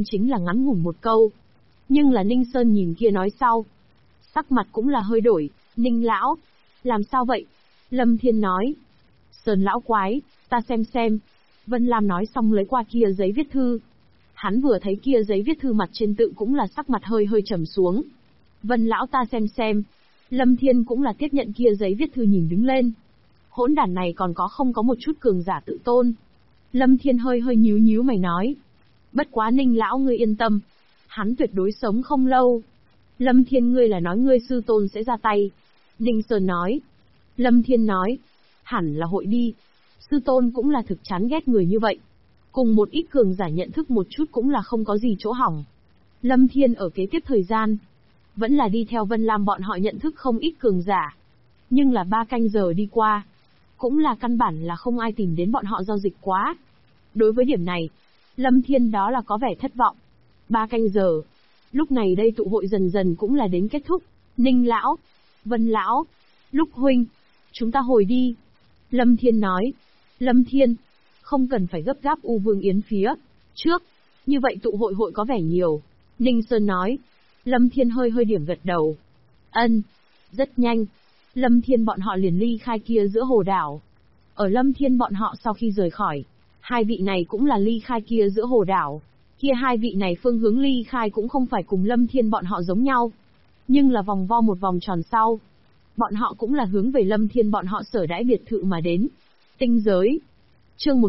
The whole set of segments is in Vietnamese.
chính là ngắn ngủn một câu. Nhưng là Ninh Sơn nhìn kia nói sau. Sắc mặt cũng là hơi đổi, Ninh lão, làm sao vậy? Lâm Thiên nói. Sơn lão quái, ta xem. Vân Lam nói xong lấy qua kia giấy viết thư. Hắn vừa thấy kia giấy viết thư mặt trên tự cũng là sắc mặt hơi trầm xuống. Vân lão ta xem. Lâm Thiên cũng là tiếp nhận kia giấy viết thư nhìn đứng lên. Hỗn đản này còn không có một chút cường giả tự tôn. Lâm Thiên hơi nhíu mày nói. Bất quá Ninh lão ngươi yên tâm. Hắn tuyệt đối sống không lâu. Lâm Thiên ngươi là nói ngươi sư tôn sẽ ra tay. Ninh Sơn nói. Lâm Thiên nói. Hẳn là hội đi. Sư tôn cũng là thực chán ghét người như vậy. Cùng một ít cường giả nhận thức một chút cũng là không có gì chỗ hỏng. Lâm Thiên ở kế tiếp thời gian. Vẫn là đi theo Vân Lam bọn họ nhận thức không ít cường giả. Nhưng là 3 canh giờ đi qua. Cũng là căn bản là không ai tìm đến bọn họ giao dịch quá. Đối với điểm này, Lâm Thiên đó là có vẻ thất vọng. 3 canh giờ. Lúc này đây tụ hội dần dần cũng là đến kết thúc. Ninh lão, Vân lão, Lúc huynh, chúng ta hồi đi. Lâm Thiên nói. Lâm Thiên, không cần phải gấp gáp U Vương Yến phía trước. Như vậy tụ hội có vẻ nhiều. Ninh Sơn nói. Lâm Thiên hơi điểm gật đầu. Ân. Rất nhanh. Lâm Thiên bọn họ liền ly khai kia giữa hồ đảo. Ở Lâm Thiên bọn họ sau khi rời khỏi, 2 vị này cũng là ly khai kia giữa hồ đảo. Kia 2 vị này phương hướng ly khai cũng không phải cùng Lâm Thiên bọn họ giống nhau. Nhưng là vòng vo một vòng tròn sau. Bọn họ cũng là hướng về Lâm Thiên bọn họ sở đãi biệt thự mà đến. Tinh giới. Chương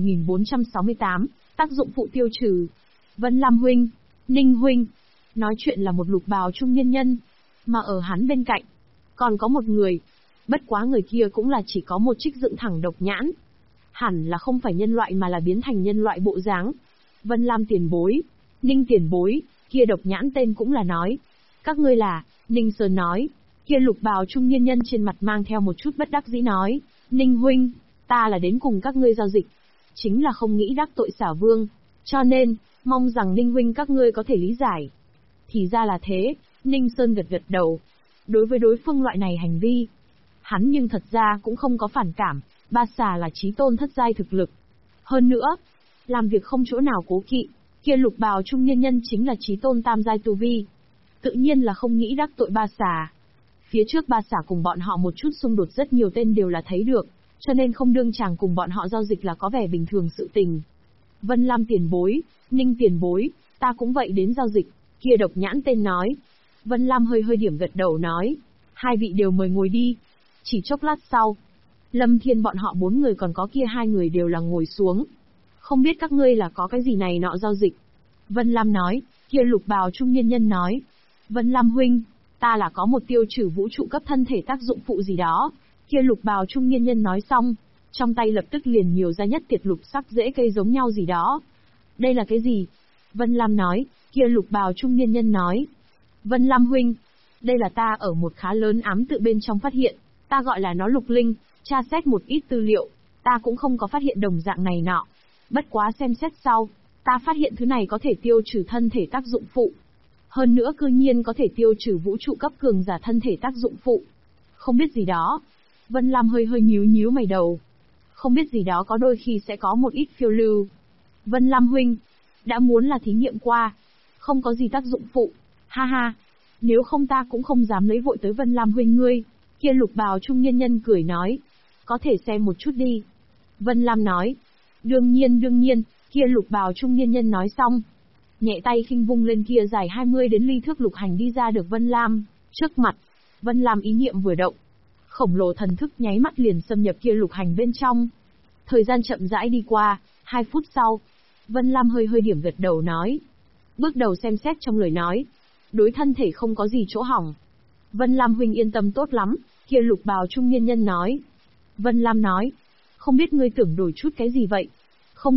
1468, tác dụng phụ tiêu trừ. Vân Lam huynh, Ninh huynh. Nói chuyện là một lục bào trung niên nhân. Mà ở hắn bên cạnh, còn có một người. Bất quá người kia cũng là chỉ có một trích dựng thẳng độc nhãn. Hẳn là không phải nhân loại mà là biến thành nhân loại bộ dáng. Vân Lam tiền bối, Ninh tiền bối, kia độc nhãn tên cũng là nói. Các ngươi là, Ninh Sơn nói. Kia lục bào trung niên nhân trên mặt mang theo một chút bất đắc dĩ nói. Ninh huynh, ta là đến cùng các ngươi giao dịch. Chính là không nghĩ đắc tội Xả Vương. Cho nên, mong rằng Ninh huynh các ngươi có thể lý giải. Thì ra là thế, Ninh Sơn gật đầu. Đối với đối phương loại này hành vi, hắn nhưng thật ra cũng không có phản cảm. Ba Xà là chí tôn thất giai thực lực. Hơn nữa, làm việc không chỗ nào cố kỵ. Kia lục bào trung niên nhân chính là chí tôn tam giai tu vi. Tự nhiên là không nghĩ đắc tội Ba Xà. Phía trước Ba Xà cùng bọn họ một chút xung đột rất nhiều tên đều là thấy được, cho nên không đương chàng cùng bọn họ giao dịch là có vẻ bình thường sự tình. Vân Lam tiền bối, Ninh tiền bối, ta cũng vậy đến giao dịch. Kia độc nhãn tên nói. Vân Lam hơi điểm gật đầu nói. 2 vị đều mời ngồi đi. Chỉ chốc lát sau, Lâm Thiên bọn họ 4 người còn có kia 2 người đều là ngồi xuống. Không biết các ngươi là có cái gì này nọ giao dịch. Vân Lam nói. Kia lục bào trung niên nhân nói. Vân Lam huynh, ta là có một tiêu trừ vũ trụ cấp thân thể tác dụng phụ gì đó. Kia lục bào trung niên nhân nói xong, trong tay lập tức liền nhiều ra nhất tiệt lục sắc rễ cây giống nhau gì đó. Đây là cái gì? Vân Lam nói. Kia lục bào trung niên nhân nói. Vân Lam huynh, đây là ta ở một khá lớn ám tự bên trong phát hiện, ta gọi là nó lục linh, tra xét một ít tư liệu, ta cũng không có phát hiện đồng dạng này nọ. Bất quá xem xét sau, ta phát hiện thứ này có thể tiêu trừ thân thể tác dụng phụ. Hơn nữa cư nhiên có thể tiêu trừ vũ trụ cấp cường giả thân thể tác dụng phụ. Không biết gì đó. Vân Lam hơi nhíu mày đầu. Không biết gì đó có đôi khi sẽ có một ít phiêu lưu. Vân Lam huynh, đã muốn là thí nghiệm qua, không có gì tác dụng phụ. Ha ha, nếu không ta cũng không dám lấy vội tới Vân Lam huynh ngươi. Kia lục bào trung niên nhân cười nói. Có thể xem một chút đi. Vân Lam nói. Đương nhiên, kia lục bào trung niên nhân nói xong. Nhẹ tay khinh vung lên kia dài 20 đến ly thước lục hành đi ra được Vân Lam trước mặt. Vân Lam ý niệm vừa động. Khổng lồ thần thức nháy mắt liền xâm nhập kia lục hành bên trong. Thời gian chậm rãi đi qua, 2 phút sau. Vân Lam hơi điểm gật đầu nói. Bước đầu xem xét trong lời nói. Đối thân thể không có gì chỗ hỏng. Vân Lam huynh yên tâm tốt lắm, kia lục bào trung niên nhân nói. Vân Lam nói. Không biết ngươi tưởng đổi chút cái gì vậy? Không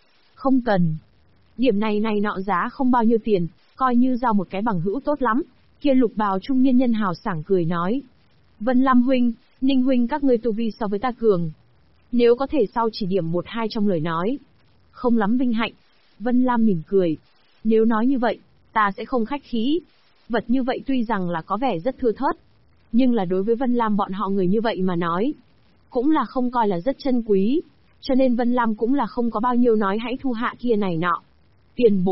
cần. Điểm này nọ giá không bao nhiêu tiền, coi như giao một cái bằng hữu tốt lắm. Kia lục bào trung niên nhân hào sảng cười nói. Vân Lam huynh, Ninh huynh các ngươi tu vi so với ta cường. Nếu có thể sau chỉ điểm 1-2 trong lời nói. Không lắm vinh hạnh. Vân Lam mỉm cười. Nếu nói như vậy, ta sẽ không khách khí. Vật như vậy tuy rằng là có vẻ rất thưa thớt, nhưng là đối với Vân Lam bọn họ người như vậy mà nói, cũng là không coi là rất chân quý. Cho nên Vân Lam cũng là không có bao nhiêu nói hãy thu hạ kia này nọ. Tiền bối,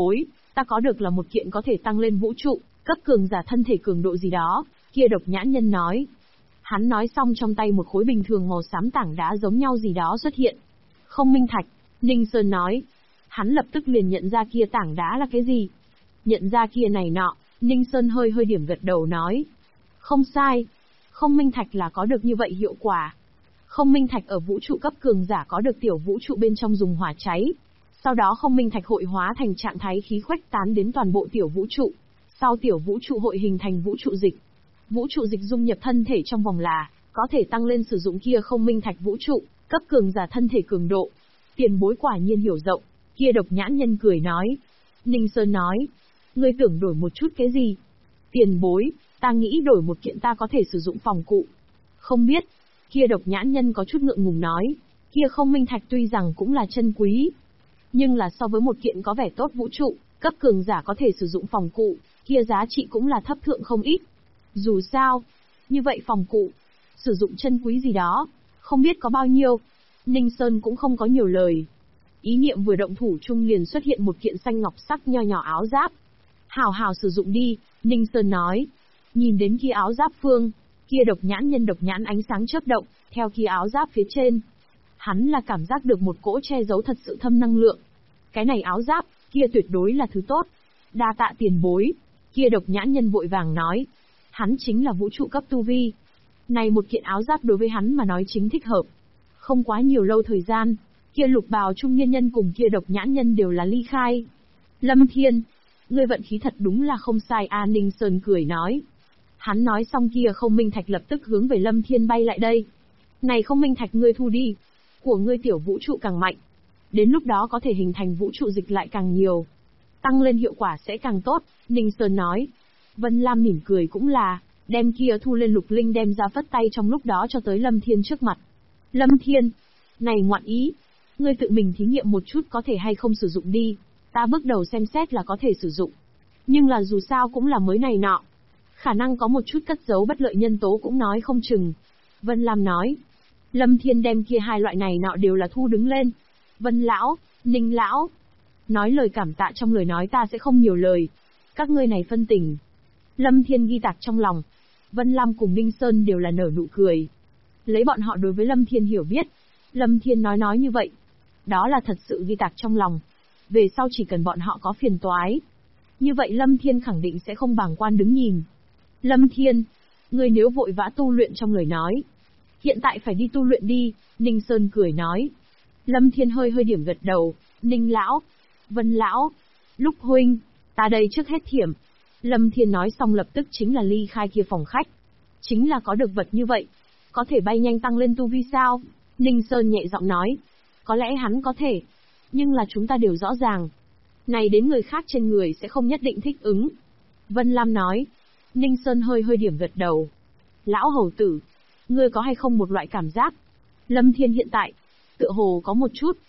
Ta có được là một kiện có thể tăng lên vũ trụ, cấp cường giả thân thể cường độ gì đó, kia độc nhãn nhân nói. Hắn nói xong trong tay một khối bình thường màu xám tảng đá giống nhau gì đó xuất hiện. Không minh thạch, Ninh Sơn nói. Hắn lập tức liền nhận ra kia tảng đá là cái gì. Nhận ra kia này nọ, Ninh Sơn hơi hơi điểm gật đầu nói. Không sai, không minh thạch là có được như vậy hiệu quả. Không minh thạch ở vũ trụ cấp cường giả có được tiểu vũ trụ bên trong dùng hỏa cháy. Sau đó không minh thạch hội hóa thành trạng thái khí khuếch tán đến toàn bộ tiểu vũ trụ. Sau tiểu vũ trụ hội hình thành vũ trụ dịch. Vũ trụ dịch dung nhập thân thể trong vòng là, có thể tăng lên sử dụng kia không minh thạch vũ trụ, cấp cường giả thân thể cường độ. Tiền bối quả nhiên hiểu rộng, kia độc nhãn nhân cười nói. Ninh Sơn nói, ngươi tưởng đổi một chút cái gì? Tiền bối, ta nghĩ đổi một kiện ta có thể sử dụng phòng cụ. Không biết, kia độc nhãn nhân có chút ngượng ngùng nói, kia không minh thạch tuy rằng cũng là chân quý, nhưng là so với một kiện có vẻ tốt vũ trụ, cấp cường giả có thể sử dụng phòng cụ, kia giá trị cũng là thấp thượng không ít. Dù sao, như vậy phòng cụ, sử dụng chân quý gì đó, không biết có bao nhiêu. Ninh Sơn cũng không có nhiều lời. Ý niệm vừa động thủ chung liền xuất hiện một kiện xanh ngọc sắc nho nhỏ áo giáp. Hào hào sử dụng đi, Ninh Sơn nói. Nhìn đến kia áo giáp phương, kia độc nhãn ánh sáng chớp động, theo kia áo giáp phía trên. Hắn là cảm giác được một cỗ che giấu thật sự thâm năng lượng. Cái này áo giáp, kia tuyệt đối là thứ tốt. Đa tạ tiền bối, kia độc nhãn nhân vội vàng nói. Hắn chính là vũ trụ cấp tu vi. Này một kiện áo giáp đối với hắn mà nói chính thích hợp. Không quá nhiều lâu thời gian, kia lục bào trung niên nhân cùng kia độc nhãn nhân đều là ly khai. Lâm Thiên, ngươi vận khí thật đúng là không sai a, Ninh Sơn cười nói. Hắn nói xong kia không minh thạch lập tức hướng về Lâm Thiên bay lại đây. Này không minh thạch ngươi thu đi, của ngươi tiểu vũ trụ càng mạnh. Đến lúc đó có thể hình thành vũ trụ dịch lại càng nhiều. Tăng lên hiệu quả sẽ càng tốt, Ninh Sơn nói. Vân Lam mỉm cười cũng là, đem kia thu lên lục linh đem ra phất tay trong lúc đó cho tới Lâm Thiên trước mặt. Lâm Thiên, này ngoạn ý, ngươi tự mình thí nghiệm một chút có thể hay không sử dụng đi, ta bước đầu xem xét là có thể sử dụng. Nhưng là dù sao cũng là mới này nọ. Khả năng có một chút cất giấu bất lợi nhân tố cũng nói không chừng. Vân Lam nói. Lâm Thiên đem kia hai loại này nọ đều là thu đứng lên. Vân Lão, Ninh Lão. Nói lời cảm tạ trong lời nói ta sẽ không nhiều lời. Các ngươi này phân tình. Lâm Thiên ghi tạc trong lòng. Vân Lam cùng Ninh Sơn đều là nở nụ cười. Lấy bọn họ đối với Lâm Thiên hiểu biết. Lâm Thiên nói như vậy. Đó là thật sự ghi tạc trong lòng. Về sau chỉ cần bọn họ có phiền toái. Như vậy Lâm Thiên khẳng định sẽ không bàng quan đứng nhìn. Lâm Thiên, ngươi nếu vội vã tu luyện trong lời nói. Hiện tại phải đi tu luyện đi, Ninh Sơn cười nói. Lâm Thiên hơi hơi điểm gật đầu, Ninh Lão, Vân Lão, Lúc huynh, ta đây trước hết thiểm. Lâm Thiên nói xong lập tức chính là ly khai kia phòng khách. Chính là có được vật như vậy. Có thể bay nhanh tăng lên tu vi sao? Ninh Sơn nhẹ giọng nói. Có lẽ hắn có thể. Nhưng là chúng ta đều rõ ràng. Này đến người khác trên người sẽ không nhất định thích ứng. Vân Lam nói. Ninh Sơn hơi hơi điểm gật đầu. Lão hầu tử, ngươi có hay không một loại cảm giác? Lâm Thiên hiện tại, tựa hồ có một chút.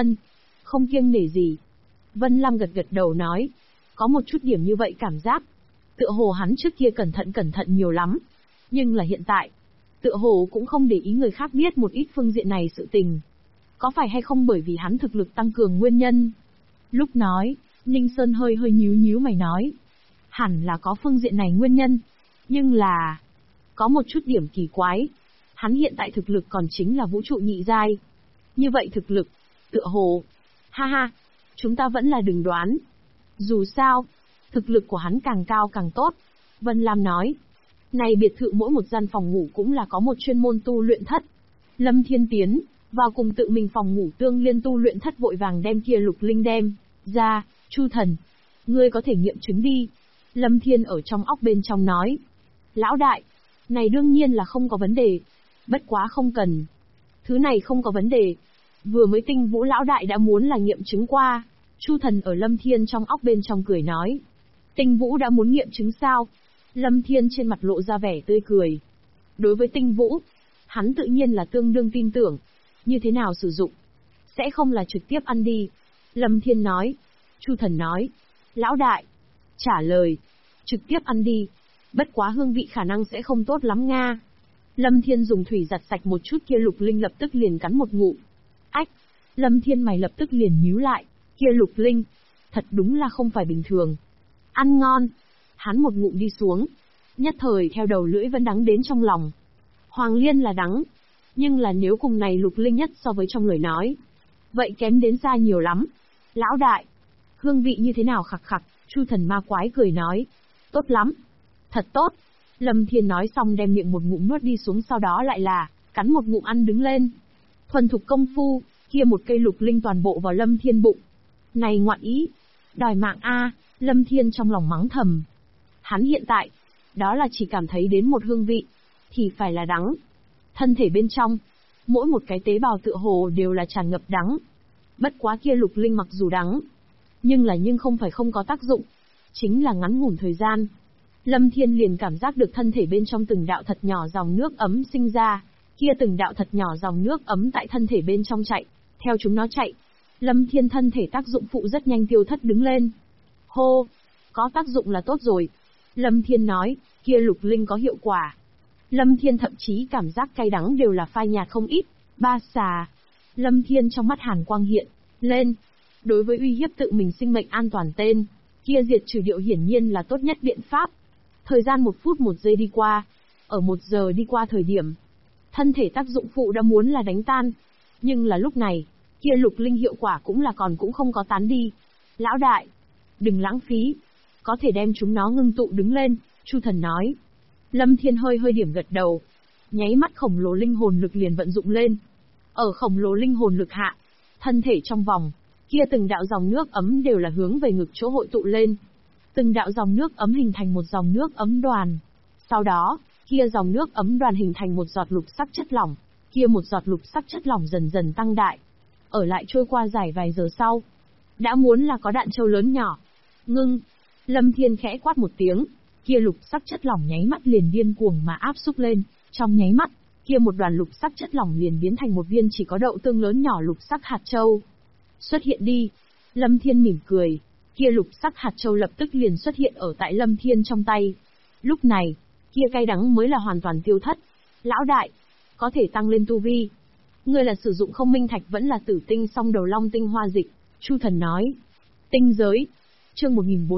Không kiêng nể gì. Vân Lam gật gật đầu nói. Có một chút điểm như vậy cảm giác. Tựa hồ hắn trước kia cẩn thận nhiều lắm. Nhưng là hiện tại, tựa hồ cũng không để ý người khác biết một ít phương diện này sự tình. Có phải hay không bởi vì hắn thực lực tăng cường nguyên nhân? Lúc nói, Ninh Sơn hơi hơi nhíu mày nói. Hẳn là có phương diện này nguyên nhân. Nhưng là, có một chút điểm kỳ quái. Hắn hiện tại thực lực còn chính là vũ trụ nhị giai. Như vậy thực lực, tựa hồ. Ha, chúng ta vẫn là đừng đoán. Dù sao, thực lực của hắn càng cao càng tốt. Vân Lam nói. Này biệt thự mỗi một gian phòng ngủ cũng là có một chuyên môn tu luyện thất. Lâm Thiên tiến vào cùng tự mình phòng ngủ tương liên tu luyện thất vội vàng đem kia lục linh đem ra. Chu thần, ngươi có thể nghiệm chứng đi. Lâm Thiên ở trong óc bên trong nói. Lão đại, này đương nhiên là không có vấn đề. Bất quá không cần. Thứ này không có vấn đề. Vừa mới Tinh Vũ lão đại đã muốn là nghiệm chứng qua. Chu thần ở Lâm Thiên trong óc bên trong cười nói. Tinh Vũ đã muốn nghiệm chứng sao? Lâm Thiên trên mặt lộ ra vẻ tươi cười. Đối với Tinh Vũ, hắn tự nhiên là tương đương tin tưởng. Như thế nào sử dụng? Sẽ không là trực tiếp ăn đi. Lâm Thiên nói. Chu thần nói. Lão đại. Trả lời. Trực tiếp ăn đi. Bất quá hương vị khả năng sẽ không tốt lắm nga. Lâm Thiên dùng thủy giặt sạch một chút kia lục linh lập tức liền cắn một ngụm. Ách. Lâm Thiên mày lập tức liền nhíu lại. Kia lục linh. thật đúng là không phải bình thường. Ăn ngon. Hắn một ngụm đi xuống, nhất thời theo đầu lưỡi vẫn đắng đến trong lòng. Hoàng liên là đắng, nhưng là nếu cùng này Lục Linh nhất so với trong lời nói, vậy kém đến xa nhiều lắm. Lão đại, hương vị như thế nào? Khặc khặc, Chu Thần Ma Quái cười nói. Tốt lắm. Thật tốt. Lâm Thiên nói xong đem miệng một ngụm nuốt đi xuống, sau đó lại là cắn một ngụm ăn đứng lên. Thuần thục công phu, kia một cây Lục Linh toàn bộ vào Lâm Thiên bụng. Này ngoạn ý, đòi mạng a, Lâm Thiên trong lòng mắng thầm. Hắn hiện tại, đó là chỉ cảm thấy đến một hương vị, thì phải là đắng. Thân thể bên trong, mỗi một cái tế bào tựa hồ đều là tràn ngập đắng. Bất quá kia Lục Linh mặc dù đắng, nhưng không phải không có tác dụng, chính là ngắn ngủn thời gian. Lâm Thiên liền cảm giác được thân thể bên trong từng đạo thật nhỏ dòng nước ấm sinh ra, kia từng đạo thật nhỏ dòng nước ấm tại thân thể bên trong chạy, theo chúng nó chạy, Lâm Thiên thân thể tác dụng phụ rất nhanh tiêu thất đứng lên. Hô, có tác dụng là tốt rồi. Lâm Thiên nói, kia Lục Linh có hiệu quả. Lâm Thiên thậm chí cảm giác cay đắng đều là phai nhạt không ít. Ba xà. Lâm Thiên trong mắt hàn quang hiện lên. Đối với uy hiếp tự mình sinh mệnh an toàn tên, kia diệt trừ điệu hiển nhiên là tốt nhất biện pháp. Thời gian 1 phút 1 giây đi qua. Ở 1 giờ đi qua thời điểm, thân thể tác dụng phụ đã muốn là đánh tan. Nhưng là lúc này, kia Lục Linh hiệu quả cũng không có tán đi. Lão đại, đừng lãng phí, có thể đem chúng nó ngưng tụ đứng lên, Chu Thần nói. Lâm Thiên hơi điểm gật đầu, nháy mắt khổng lồ linh hồn lực liền vận dụng lên. Ở khổng lồ linh hồn lực hạ, thân thể trong vòng, kia từng đạo dòng nước ấm đều là hướng về ngực chỗ hội tụ lên. Từng đạo dòng nước ấm hình thành một dòng nước ấm đoàn. Sau đó, kia dòng nước ấm đoàn hình thành một giọt lục sắc chất lỏng, kia một giọt lục sắc chất lỏng dần dần tăng đại. Ở lại trôi qua dài vài giờ sau, đã muốn là có đạn châu lớn nhỏ. Ngưng. Lâm Thiên khẽ quát một tiếng, kia lục sắc chất lỏng nháy mắt liền điên cuồng mà áp xúc lên, trong nháy mắt, kia một đoàn lục sắc chất lỏng liền biến thành một viên chỉ có đậu tương lớn nhỏ lục sắc hạt châu. Xuất hiện đi. Lâm Thiên mỉm cười, kia lục sắc hạt châu lập tức liền xuất hiện ở tại Lâm Thiên trong tay. Lúc này, kia cay đắng mới là hoàn toàn tiêu thất. Lão đại, có thể tăng lên tu vi. Ngươi là sử dụng không minh thạch vẫn là tử tinh song đầu long tinh hoa dịch, Chu Thần nói. Tinh giới. Chương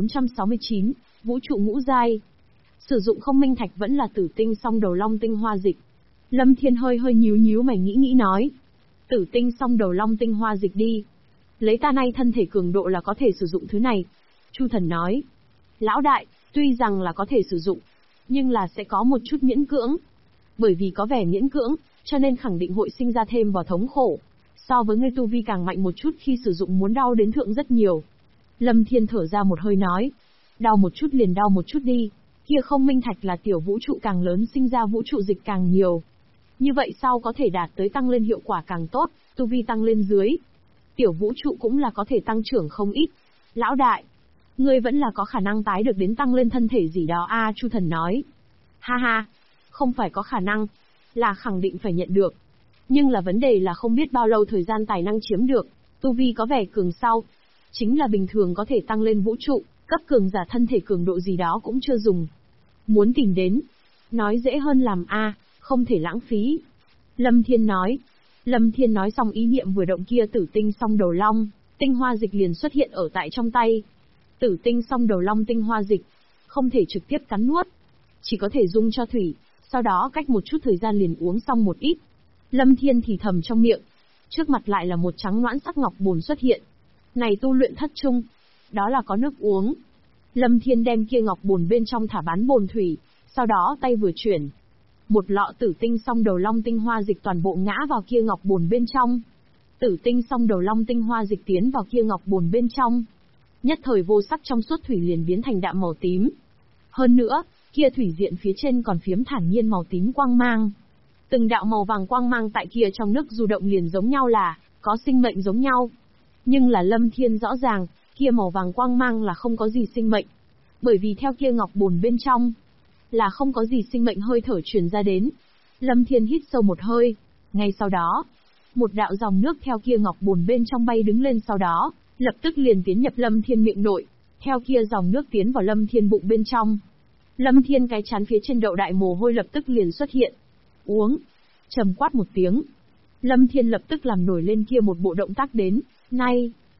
1469, Vũ trụ ngũ giai. Sử dụng không minh thạch vẫn là tử tinh song đầu long tinh hoa dịch. Lâm Thiên hơi nhíu mày nghĩ nói. Tử tinh song đầu long tinh hoa dịch đi. Lấy ta nay thân thể cường độ là có thể sử dụng thứ này. Chu Thần nói. Lão đại, tuy rằng là có thể sử dụng, nhưng là sẽ có một chút miễn cưỡng. Bởi vì có vẻ miễn cưỡng, cho nên khẳng định hội sinh ra thêm vào thống khổ. So với ngươi tu vi càng mạnh một chút khi sử dụng muốn đau đến thượng rất nhiều. Lâm Thiên thở ra một hơi nói. Đau một chút liền đau một chút đi. Kia không minh thạch là tiểu vũ trụ càng lớn sinh ra vũ trụ dịch càng nhiều. Như vậy sau có thể đạt tới tăng lên hiệu quả càng tốt, tu vi tăng lên dưới. Tiểu vũ trụ cũng là có thể tăng trưởng không ít. Lão đại, ngươi vẫn là có khả năng tái được đến tăng lên thân thể gì đó Chu Thần nói. Ha ha, không phải có khả năng, là khẳng định phải nhận được. Nhưng là vấn đề là không biết bao lâu thời gian tài năng chiếm được, tu vi có vẻ cường sau. Chính là bình thường có thể tăng lên vũ trụ, cấp cường giả thân thể cường độ gì đó cũng chưa dùng. Muốn tìm đến, nói dễ hơn làm không thể lãng phí. Lâm Thiên nói. Lâm Thiên nói xong ý niệm vừa động kia tử tinh song đầu long, tinh hoa dịch liền xuất hiện ở tại trong tay. Tử tinh song đầu long tinh hoa dịch, không thể trực tiếp cắn nuốt, chỉ có thể dung cho thủy, sau đó cách một chút thời gian liền uống xong một ít. Lâm Thiên thì thầm trong miệng, trước mặt lại là một trắng noãn sắc ngọc bồn xuất hiện. Này tu luyện thất trung, đó là có nước uống. Lâm Thiên đem kia ngọc bồn bên trong thả bán bồn thủy, sau đó tay vừa chuyển. Một lọ tử tinh song đầu long tinh hoa dịch toàn bộ ngã vào kia ngọc bồn bên trong. Tử tinh song đầu long tinh hoa dịch tiến vào kia ngọc bồn bên trong. Nhất thời vô sắc trong suốt thủy liền biến thành đạm màu tím. Hơn nữa, kia thủy diện phía trên còn phiếm thản nhiên màu tím quang mang. Từng đạo màu vàng quang mang tại kia trong nước du động liền giống nhau là, có sinh mệnh giống nhau. Nhưng là Lâm Thiên rõ ràng, kia màu vàng quang mang là không có gì sinh mệnh. Bởi vì theo kia ngọc bồn bên trong, là không có gì sinh mệnh hơi thở truyền ra đến. Lâm Thiên hít sâu một hơi, ngay sau đó, một đạo dòng nước theo kia ngọc bồn bên trong bay đứng lên sau đó, lập tức liền tiến nhập Lâm Thiên miệng nội, theo kia dòng nước tiến vào Lâm Thiên bụng bên trong. Lâm Thiên cái chán phía trên đậu đại mồ hôi lập tức liền xuất hiện. Uống, trầm quát một tiếng. Lâm Thiên lập tức làm nổi lên kia một bộ động tác đến, nay,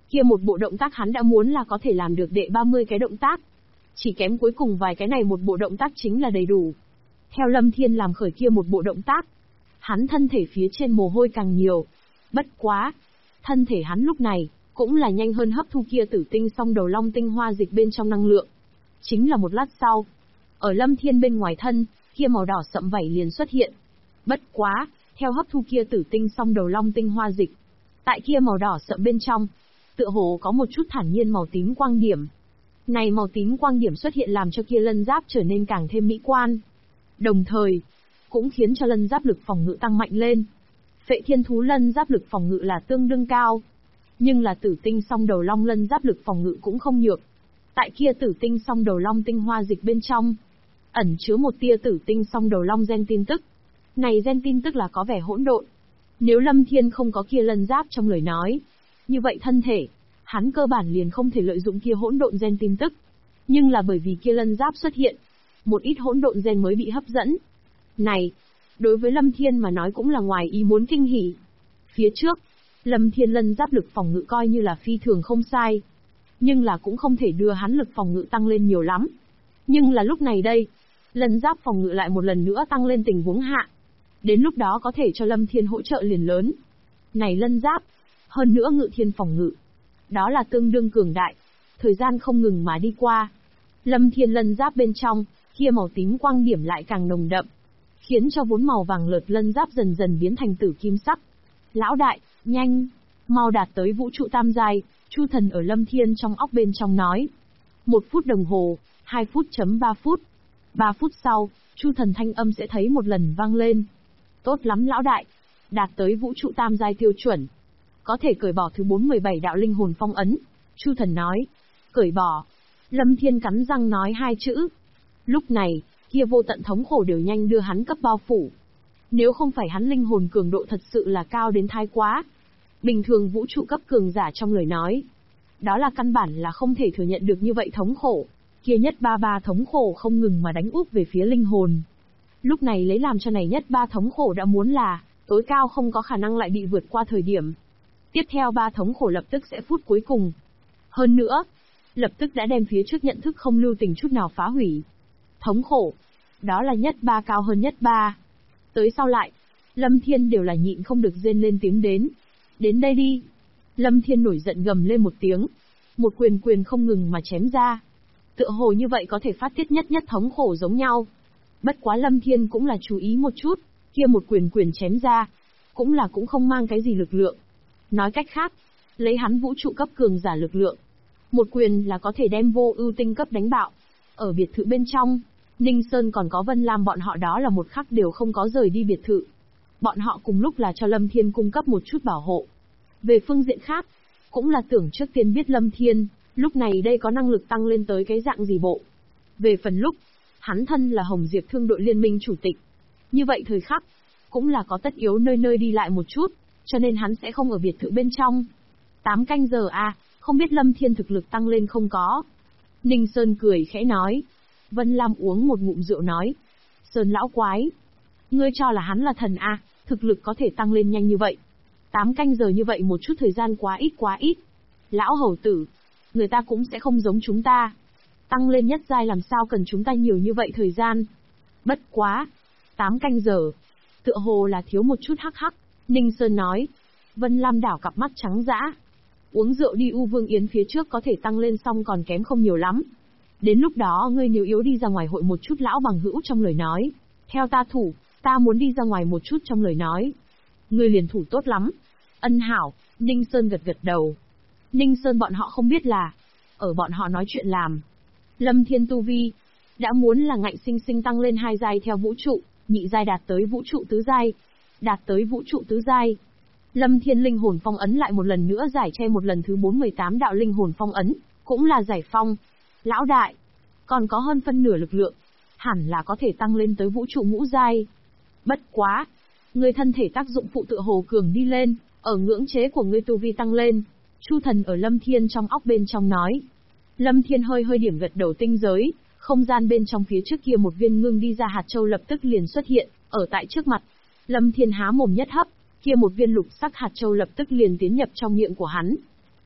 Kia một bộ động tác hắn đã muốn là có thể làm được đệ 30 cái động tác. Chỉ kém cuối cùng vài cái này một bộ động tác chính là đầy đủ. Theo Lâm Thiên làm khởi kia một bộ động tác, hắn thân thể phía trên mồ hôi càng nhiều. Bất quá, thân thể hắn lúc này cũng là nhanh hơn hấp thu kia tử tinh song đầu long tinh hoa dịch bên trong năng lượng. Chính là một lát sau, ở Lâm Thiên bên ngoài thân, kia màu đỏ sậm vảy liền xuất hiện. Bất quá, theo hấp thu kia tử tinh song đầu long tinh hoa dịch, tại kia màu đỏ sậm bên trong, tựa hồ có một chút thản nhiên màu tím quang điểm. Này màu tím quang điểm xuất hiện làm cho kia lân giáp trở nên càng thêm mỹ quan. Đồng thời, cũng khiến cho lân giáp lực phòng ngự tăng mạnh lên. Phệ thiên thú lân giáp lực phòng ngự là tương đương cao. Nhưng là tử tinh song đầu long lân giáp lực phòng ngự cũng không nhược. Tại kia tử tinh song đầu long tinh hoa dịch bên trong, ẩn chứa một tia tử tinh song đầu long gen tin tức. Này gen tin tức là có vẻ hỗn độn. Nếu Lâm Thiên không có kia lân giáp trong lời nói, như vậy thân thể, hắn cơ bản liền không thể lợi dụng kia hỗn độn gen tin tức. Nhưng là bởi vì kia lân giáp xuất hiện, một ít hỗn độn gen mới bị hấp dẫn. Này, đối với Lâm Thiên mà nói cũng là ngoài ý muốn kinh hỉ. Phía trước, Lâm Thiên lân giáp lực phòng ngự coi như là phi thường không sai. Nhưng là cũng không thể đưa hắn lực phòng ngự tăng lên nhiều lắm. Nhưng là lúc này đây, lân giáp phòng ngự lại một lần nữa tăng lên tình huống hạ. Đến lúc đó có thể cho Lâm Thiên hỗ trợ liền lớn. Này lân giáp, hơn nữa ngự thiên phòng ngự. Đó là tương đương cường đại. Thời gian không ngừng mà đi qua. Lâm Thiên lân giáp bên trong, kia màu tím quang điểm lại càng nồng đậm. Khiến cho vốn màu vàng lợt lân giáp dần dần biến thành tử kim sắc. Lão đại, nhanh, mau đạt tới vũ trụ tam giai, Chu Thần ở Lâm Thiên trong óc bên trong nói. 1 phút đồng hồ, 2 phút chấm 3 phút. 3 phút sau, Chu Thần thanh âm sẽ thấy một lần vang lên. Tốt lắm lão đại, đạt tới vũ trụ tam giai tiêu chuẩn. Có thể cởi bỏ thứ 417 đạo linh hồn phong ấn. Chu Thần nói. Cởi bỏ. Lâm Thiên cắn răng nói 2 chữ. Lúc này, kia vô tận thống khổ đều nhanh đưa hắn cấp bao phủ. Nếu không phải hắn linh hồn cường độ thật sự là cao đến thái quá. Bình thường vũ trụ cấp cường giả trong lời nói. Đó là căn bản là không thể thừa nhận được như vậy thống khổ. Kia nhất ba thống khổ không ngừng mà đánh úp về phía linh hồn. Lúc này lấy làm cho này nhất ba thống khổ đã muốn là, tối cao không có khả năng lại bị vượt qua thời điểm. Tiếp theo 3 thống khổ lập tức sẽ phút cuối cùng. Hơn nữa, lập tức đã đem phía trước nhận thức không lưu tình chút nào phá hủy. Thống khổ, đó là nhất 3 cao hơn nhất 3. Tới sau lại, Lâm Thiên đều là nhịn không được rên lên tiếng đến. Đến đây đi. Lâm Thiên nổi giận gầm lên một tiếng. Một quyền không ngừng mà chém ra. Tựa hồ như vậy có thể phát tiết nhất thống khổ giống nhau. Bất quá Lâm Thiên cũng là chú ý một chút, kia một quyền chém ra, cũng không mang cái gì lực lượng. Nói cách khác, lấy hắn vũ trụ cấp cường giả lực lượng, một quyền là có thể đem vô ưu tinh cấp đánh bạo. Ở biệt thự bên trong, Ninh Sơn còn có Vân Lam bọn họ đó là một khắc đều không có rời đi biệt thự. Bọn họ cùng lúc là cho Lâm Thiên cung cấp một chút bảo hộ. Về phương diện khác, cũng là tưởng trước tiên biết Lâm Thiên, lúc này đây có năng lực tăng lên tới cái dạng gì bộ. Về phần lúc, hắn thân là Hồng Diệp Thương đội liên minh chủ tịch. Như vậy thời khắc, cũng là có tất yếu nơi nơi đi lại một chút, cho nên hắn sẽ không ở biệt thự bên trong. 8 canh giờ à, không biết Lâm Thiên thực lực tăng lên không có. Ninh Sơn cười khẽ nói. Vân Lam uống một ngụm rượu nói. Sơn lão quái, ngươi cho là hắn là thần à, thực lực có thể tăng lên nhanh như vậy. 8 canh giờ như vậy một chút thời gian quá ít. Lão hầu tử, người ta cũng sẽ không giống chúng ta. Tăng lên nhất giai làm sao cần chúng ta nhiều như vậy thời gian. Bất quá, 8 canh giờ, tựa hồ là thiếu một chút hắc. Ninh Sơn nói. Vân Lam đảo cặp mắt trắng dã. Uống rượu đi U Vương Yến phía trước có thể tăng lên xong còn kém không nhiều lắm. Đến lúc đó ngươi nếu yếu đi ra ngoài hội một chút lão bằng hữu trong lời nói. Theo ta thủ, ta muốn đi ra ngoài một chút trong lời nói. Ngươi liền thủ tốt lắm. Ân hảo, Ninh Sơn gật đầu. Ninh Sơn bọn họ không biết là, ở bọn họ nói chuyện làm. Lâm Thiên tu vi, đã muốn là ngạnh sinh tăng lên 2 giai theo vũ trụ, nhị giai đạt tới vũ trụ tứ giai. Đạt tới vũ trụ tứ giai. Lâm Thiên linh hồn phong ấn lại một lần nữa giải che một lần thứ 418 đạo linh hồn phong ấn, cũng là giải phong. Lão đại, còn có hơn phân nửa lực lượng, hẳn là có thể tăng lên tới vũ trụ ngũ giai. Bất quá, người thân thể tác dụng phụ tựa hồ cường đi lên, ở ngưỡng chế của ngươi tu vi tăng lên. Chu Thần ở Lâm Thiên trong óc bên trong nói. Lâm Thiên hơi điểm gật đầu tinh giới, không gian bên trong phía trước kia một viên ngưng đi ra hạt châu lập tức liền xuất hiện, ở tại trước mặt. Lâm Thiên há mồm nhất hấp, kia một viên lục sắc hạt châu lập tức liền tiến nhập trong miệng của hắn.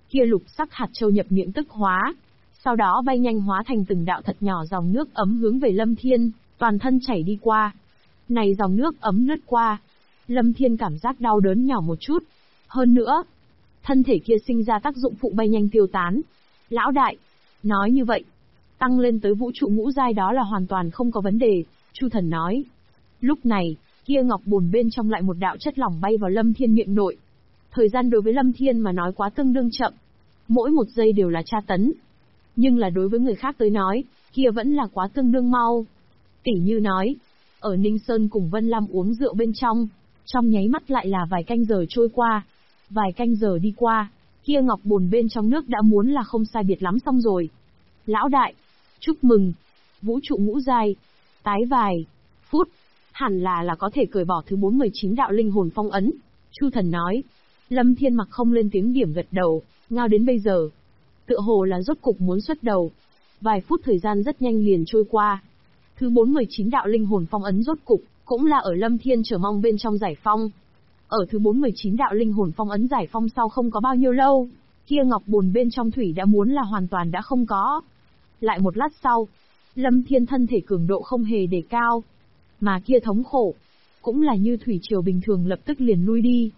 kia lục sắc hạt châu nhập miệng tức hóa. Sau đó bay nhanh hóa thành từng đạo thật nhỏ dòng nước ấm hướng về Lâm Thiên, toàn thân chảy đi qua. Này dòng nước ấm lướt qua, Lâm Thiên cảm giác đau đớn nhỏ một chút. Hơn nữa, thân thể kia sinh ra tác dụng phụ bay nhanh tiêu tán. Lão đại, nói như vậy, tăng lên tới vũ trụ ngũ giai đó là hoàn toàn không có vấn đề, Chu Thần nói. Lúc này, kia ngọc bồn bên trong lại một đạo chất lỏng bay vào Lâm Thiên miệng nội. Thời gian đối với Lâm Thiên mà nói quá tương đương chậm. Mỗi một giây đều là tra tấn. Nhưng là đối với người khác tới nói, kia vẫn là quá tương đương mau. Tỉ như nói, ở Ninh Sơn cùng Vân Lam uống rượu bên trong nháy mắt lại là vài canh giờ trôi qua. Vài canh giờ đi qua, kia ngọc bồn bên trong nước đã muốn là không sai biệt lắm xong rồi. Lão đại, chúc mừng, vũ trụ ngũ giai, tái vài phút, hẳn là có thể cởi bỏ thứ 419 đạo linh hồn phong ấn, Chu Thần nói. Lâm Thiên mặc không lên tiếng điểm gật đầu, ngao đến bây giờ. Tựa hồ là rốt cục muốn xuất đầu. Vài phút thời gian rất nhanh liền trôi qua. Thứ 419 đạo linh hồn phong ấn rốt cục, cũng là ở Lâm Thiên chờ mong bên trong giải phong. Ở thứ 419 đạo linh hồn phong ấn giải phong sau không có bao nhiêu lâu, kia ngọc bồn bên trong thủy đã muốn là hoàn toàn đã không có. Lại một lát sau, Lâm Thiên thân thể cường độ không hề đề cao, mà kia thống khổ, cũng là như thủy triều bình thường lập tức liền lui đi.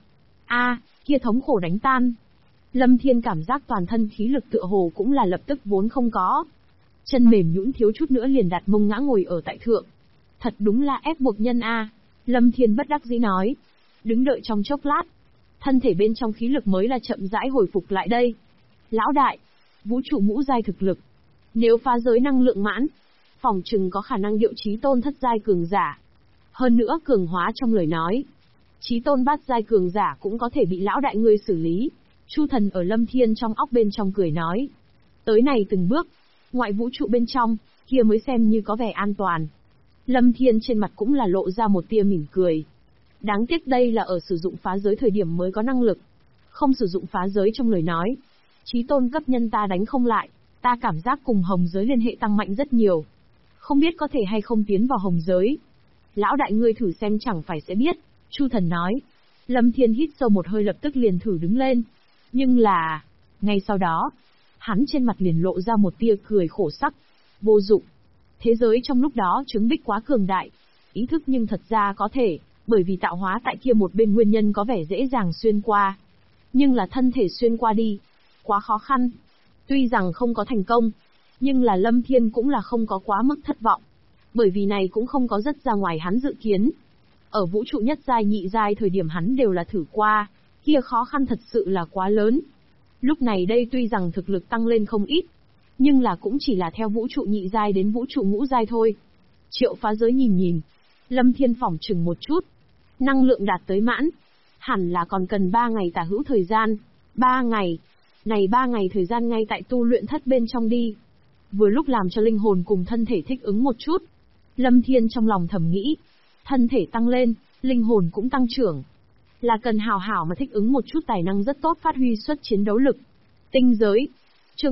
Kia thống khổ đánh tan. Lâm Thiên cảm giác toàn thân khí lực tựa hồ cũng là lập tức vốn không có. Chân mềm nhũn thiếu chút nữa liền đặt mông ngã ngồi ở tại thượng. Thật đúng là ép buộc nhân a, Lâm Thiên bất đắc dĩ nói. Đứng đợi trong chốc lát, thân thể bên trong khí lực mới là chậm rãi hồi phục lại đây. Lão đại, vũ trụ ngũ giai thực lực, nếu phá giới năng lượng mãn, phòng chừng có khả năng điệu chí tôn thất giai cường giả. Hơn nữa cường hóa trong lời nói, chí tôn bát giai cường giả cũng có thể bị lão đại ngươi xử lý. Chu Thần ở Lâm Thiên trong óc bên trong cười nói. Tới này từng bước, ngoại vũ trụ bên trong, kia mới xem như có vẻ an toàn. Lâm Thiên trên mặt cũng là lộ ra một tia mỉm cười. Đáng tiếc đây là ở sử dụng phá giới thời điểm mới có năng lực. Không sử dụng phá giới trong lời nói, chí tôn cấp nhân ta đánh không lại, ta cảm giác cùng hồng giới liên hệ tăng mạnh rất nhiều. Không biết có thể hay không tiến vào hồng giới. Lão đại ngươi thử xem chẳng phải sẽ biết, Chu Thần nói. Lâm Thiên hít sâu một hơi lập tức liền thử đứng lên. Nhưng là, ngay sau đó, hắn trên mặt liền lộ ra một tia cười khổ sắc. Vô dụng. Thế giới trong lúc đó chứng bích quá cường đại. Ý thức nhưng thật ra có thể, bởi vì tạo hóa tại kia một bên nguyên nhân có vẻ dễ dàng xuyên qua. Nhưng là thân thể xuyên qua đi, quá khó khăn. Tuy rằng không có thành công, nhưng là Lâm Thiên cũng là không có quá mức thất vọng. Bởi vì này cũng không có rất ra ngoài hắn dự kiến. Ở vũ trụ nhất giai nhị giai thời điểm hắn đều là thử qua, kia khó khăn thật sự là quá lớn. Lúc này đây tuy rằng thực lực tăng lên không ít, nhưng là cũng chỉ là theo vũ trụ nhị giai đến vũ trụ ngũ giai thôi. Triệu phá giới nhìn, Lâm Thiên phỏng chừng một chút. Năng lượng đạt tới mãn, hẳn là còn cần 3 ngày tả hữu thời gian. 3 ngày, này 3 ngày thời gian ngay tại tu luyện thất bên trong đi. Vừa lúc làm cho linh hồn cùng thân thể thích ứng một chút. Lâm Thiên trong lòng thầm nghĩ, thân thể tăng lên, linh hồn cũng tăng trưởng. Là cần hào hảo mà thích ứng một chút tài năng rất tốt phát huy xuất chiến đấu lực. Tinh giới, chương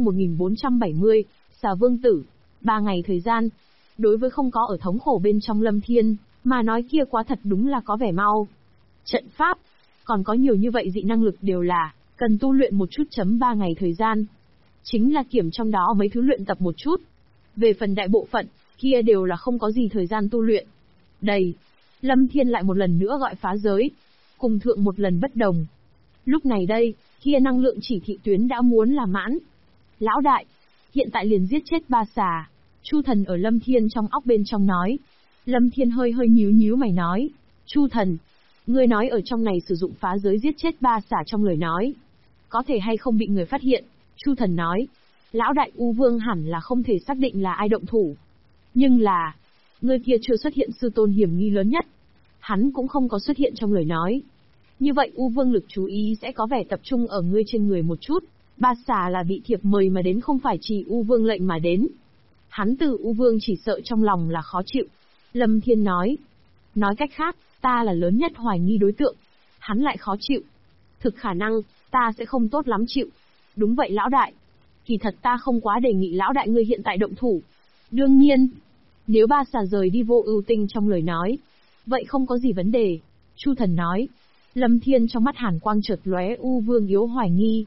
1470, Xà Vương Tử, 3 ngày thời gian. Đối với không có ở thống khổ bên trong Lâm Thiên, mà nói kia quá thật đúng là có vẻ mau. Trận pháp, còn có nhiều như vậy dị năng lực đều là, cần tu luyện một chút chấm 3 ngày thời gian. Chính là kiểm trong đó mấy thứ luyện tập một chút. Về phần đại bộ phận, kia đều là không có gì thời gian tu luyện. Đây, Lâm Thiên lại một lần nữa gọi phá giới. Cùng thượng một lần bất đồng. Lúc này đây, kia năng lượng chỉ thị tuyến đã muốn là mãn. Lão đại, hiện tại liền giết chết 3 xà. Chu Thần ở Lâm Thiên trong óc bên trong nói. Lâm Thiên hơi nhíu mày nói. Chu Thần, ngươi nói ở trong này sử dụng phá giới giết chết 3 xà trong lời nói. Có thể hay không bị người phát hiện? Chu Thần nói. Lão đại U Vương hẳn là không thể xác định là ai động thủ. Nhưng là, ngươi kia chưa xuất hiện sư tôn hiểm nghi lớn nhất. Hắn cũng không có xuất hiện trong lời nói. Như vậy U Vương lực chú ý sẽ có vẻ tập trung ở ngươi trên người một chút. 3 xà là bị thiệp mời mà đến không phải chỉ U Vương lệnh mà đến. Hắn từ U Vương chỉ sợ trong lòng là khó chịu. Lâm Thiên nói. Nói cách khác, ta là lớn nhất hoài nghi đối tượng. Hắn lại khó chịu. Thực khả năng, ta sẽ không tốt lắm chịu. Đúng vậy lão đại. Kỳ thật ta không quá đề nghị lão đại ngươi hiện tại động thủ. Đương nhiên, nếu 3 xà rời đi vô ưu tinh trong lời nói, vậy không có gì vấn đề. Chu Thần nói. Lâm Thiên trong mắt hàn quang chợt lóe U Vương yếu hoài nghi.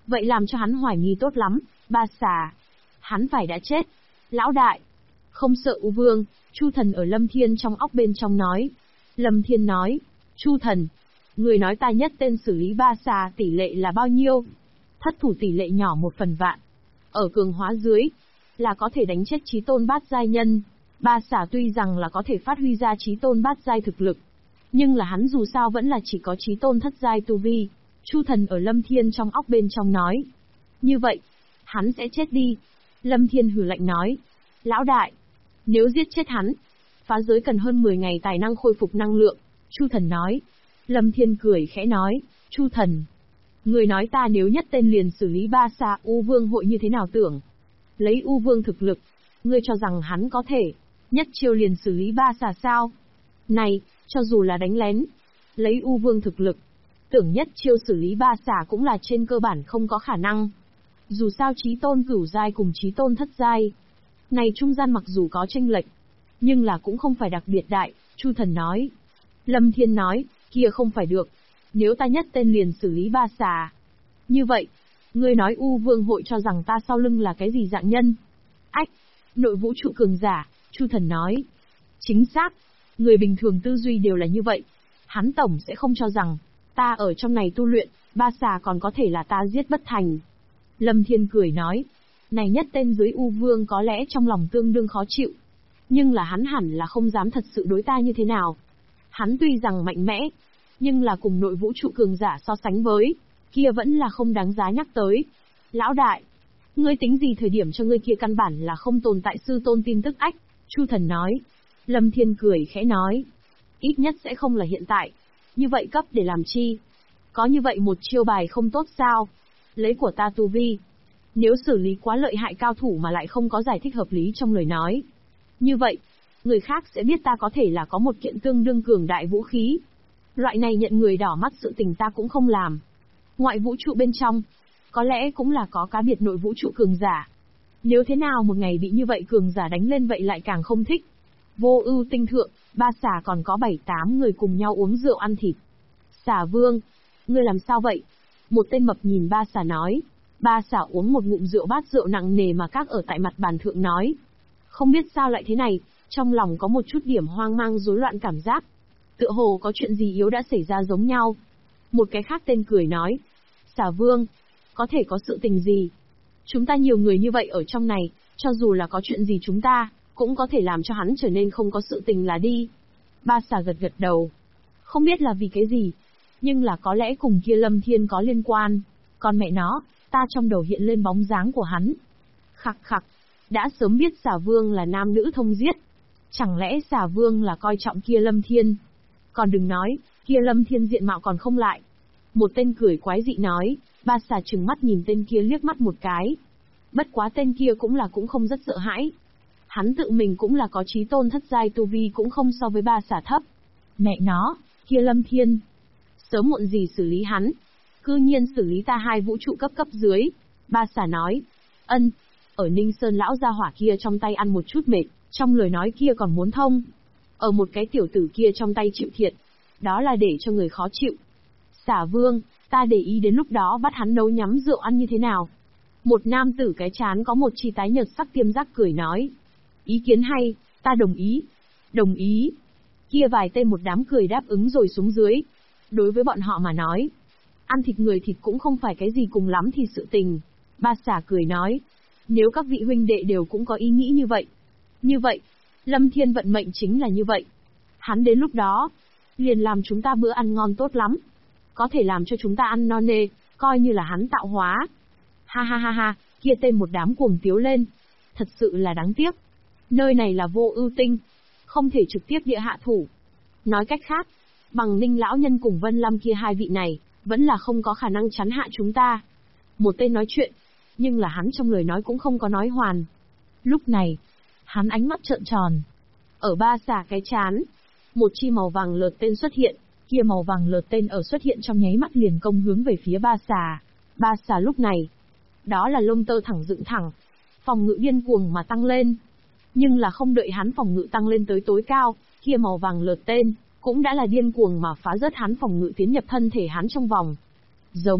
Vậy làm cho hắn hoài nghi tốt lắm, ba xà. Hắn phải đã chết. Lão đại. Không sợ U Vương, Chu Thần ở Lâm Thiên trong óc bên trong nói. Lâm Thiên nói. Chu Thần. Người nói ta nhất tên xử lý ba xà tỷ lệ là bao nhiêu? Thất thủ tỷ lệ nhỏ 1/1000. Ở cường hóa dưới, là có thể đánh chết chí tôn bát giai nhân. Ba xà tuy rằng là có thể phát huy ra chí tôn bát giai thực lực, nhưng là hắn dù sao vẫn là chỉ có chí tôn thất giai tu vi. Chu Thần ở Lâm Thiên trong óc bên trong nói. Như vậy, hắn sẽ chết đi. Lâm Thiên hừ lạnh nói. Lão đại, nếu giết chết hắn, phá giới cần hơn 10 ngày tài năng khôi phục năng lượng. Chu Thần nói. Lâm Thiên cười khẽ nói. Chu Thần, người nói ta nếu nhất tên liền xử lý ba xà U Vương hội như thế nào tưởng? Lấy U Vương thực lực, ngươi cho rằng hắn có thể nhất chiêu liền xử lý ba xà sao? Này, cho dù là đánh lén, lấy U Vương thực lực, tưởng nhất chiêu xử lý ba xà cũng là trên cơ bản không có khả năng. Dù sao chí tôn cửu giai cùng chí tôn thất giai, này trung gian mặc dù có chênh lệch, nhưng là cũng không phải đặc biệt đại. Chu Thần nói. Lâm Thiên nói, kia không phải được. Nếu ta nhất tên liền xử lý ba xà, như vậy, ngươi nói U Vương hội cho rằng ta sau lưng là cái gì dạng nhân? Ách, nội vũ trụ cường giả. Chu Thần nói. Chính xác, người bình thường tư duy đều là như vậy. Hắn tổng sẽ không cho rằng ta ở trong này tu luyện, ba xà còn có thể là ta giết bất thành. Lâm Thiên cười nói. Này nhất tên dưới U Vương có lẽ trong lòng tương đương khó chịu, nhưng là hắn hẳn là không dám thật sự đối ta như thế nào. Hắn tuy rằng mạnh mẽ, nhưng là cùng nội vũ trụ cường giả so sánh với, kia vẫn là không đáng giá nhắc tới. Lão đại, ngươi tính gì thời điểm cho ngươi kia căn bản là không tồn tại sư tôn tin tức ách? Chu Thần nói. Lâm Thiên cười khẽ nói. Ít nhất sẽ không là hiện tại. Như vậy cấp để làm chi? Có như vậy một chiêu bài không tốt sao? Lấy của ta tu vi, nếu xử lý quá lợi hại cao thủ mà lại không có giải thích hợp lý trong lời nói, như vậy, người khác sẽ biết ta có thể là có một kiện tương đương cường đại vũ khí. Loại này nhận người đỏ mắt sự tình ta cũng không làm. Ngoại vũ trụ bên trong, có lẽ cũng là có cá biệt nội vũ trụ cường giả. Nếu thế nào một ngày bị như vậy cường giả đánh lên vậy lại càng không thích. Vô ưu tinh thượng, ba xà còn có 7-8 người cùng nhau uống rượu ăn thịt. Xà Vương, ngươi làm sao vậy? Một tên mập nhìn ba xà nói. Ba xà uống một ngụm rượu bát rượu nặng nề mà các ở tại mặt bàn thượng nói. Không biết sao lại thế này, trong lòng có một chút điểm hoang mang rối loạn cảm giác. Tựa hồ có chuyện gì yếu đã xảy ra giống nhau. Một cái khác tên cười nói. Xà Vương, có thể có sự tình gì? Chúng ta nhiều người như vậy ở trong này, cho dù là có chuyện gì chúng ta cũng có thể làm cho hắn trở nên không có sự tình là đi. Ba xà gật gật đầu. Không biết là vì cái gì, nhưng là có lẽ cùng kia Lâm Thiên có liên quan. Còn mẹ nó, ta trong đầu hiện lên bóng dáng của hắn. Khặc khặc, đã sớm biết Xà Vương là nam nữ thông giết. Chẳng lẽ Xà Vương là coi trọng kia Lâm Thiên? Còn đừng nói, kia Lâm Thiên diện mạo còn không lại. Một tên cười quái dị nói. Ba xà trừng mắt nhìn tên kia liếc mắt một cái. Bất quá tên kia cũng không rất sợ hãi. Hắn tự mình cũng là có chí tôn thất giai tu vi cũng không so với ba xà thấp. Mẹ nó, kia Lâm Thiên, sớm muộn gì xử lý hắn. Cư nhiên xử lý ta 2 vũ trụ cấp dưới. Ba xà nói. Ân, ở Ninh Sơn lão gia hỏa kia trong tay ăn một chút mệt, trong lời nói kia còn muốn thông. Ở một cái tiểu tử kia trong tay chịu thiệt, đó là để cho người khó chịu. Xà Vương, ta để ý đến lúc đó bắt hắn nấu nhắm rượu ăn như thế nào. Một nam tử cái chán có một chi tái nhợt sắc tiêm giác cười nói. Ý kiến hay, ta đồng ý. Đồng ý. Kia vài tên một đám cười đáp ứng rồi xuống dưới. Đối với bọn họ mà nói, ăn thịt người thịt cũng không phải cái gì cùng lắm thì sự tình. Ba xà cười nói. Nếu các vị huynh đệ đều cũng có ý nghĩ như vậy. Như vậy, Lâm Thiên vận mệnh chính là như vậy. Hắn đến lúc đó, liền làm chúng ta bữa ăn ngon tốt lắm. Có thể làm cho chúng ta ăn no nê, coi như là hắn tạo hóa. Ha ha ha ha, kia tên một đám cuồng tiếu lên. Thật sự là đáng tiếc. Nơi này là Vô Ưu Tinh, không thể trực tiếp địa hạ thủ. Nói cách khác, bằng Ninh lão nhân cùng Vân Lam kia 2 vị này, vẫn là không có khả năng chắn hạ chúng ta. Một tên nói chuyện, nhưng là hắn trong lời nói cũng không có nói hoàn. Lúc này, hắn ánh mắt trợn tròn. Ở ba xà cái chán, một chi màu vàng lợt tên xuất hiện, kia màu vàng lợt tên ở xuất hiện trong nháy mắt liền công hướng về phía ba xà. Ba xà lúc này, đó là lông tơ thẳng dựng thẳng, phòng ngự điên cuồng mà tăng lên. Nhưng là không đợi hắn phòng ngự tăng lên tới tối cao, kia màu vàng lợt tên cũng đã là điên cuồng mà phá rớt hắn phòng ngự tiến nhập thân thể hắn trong vòng. Giống,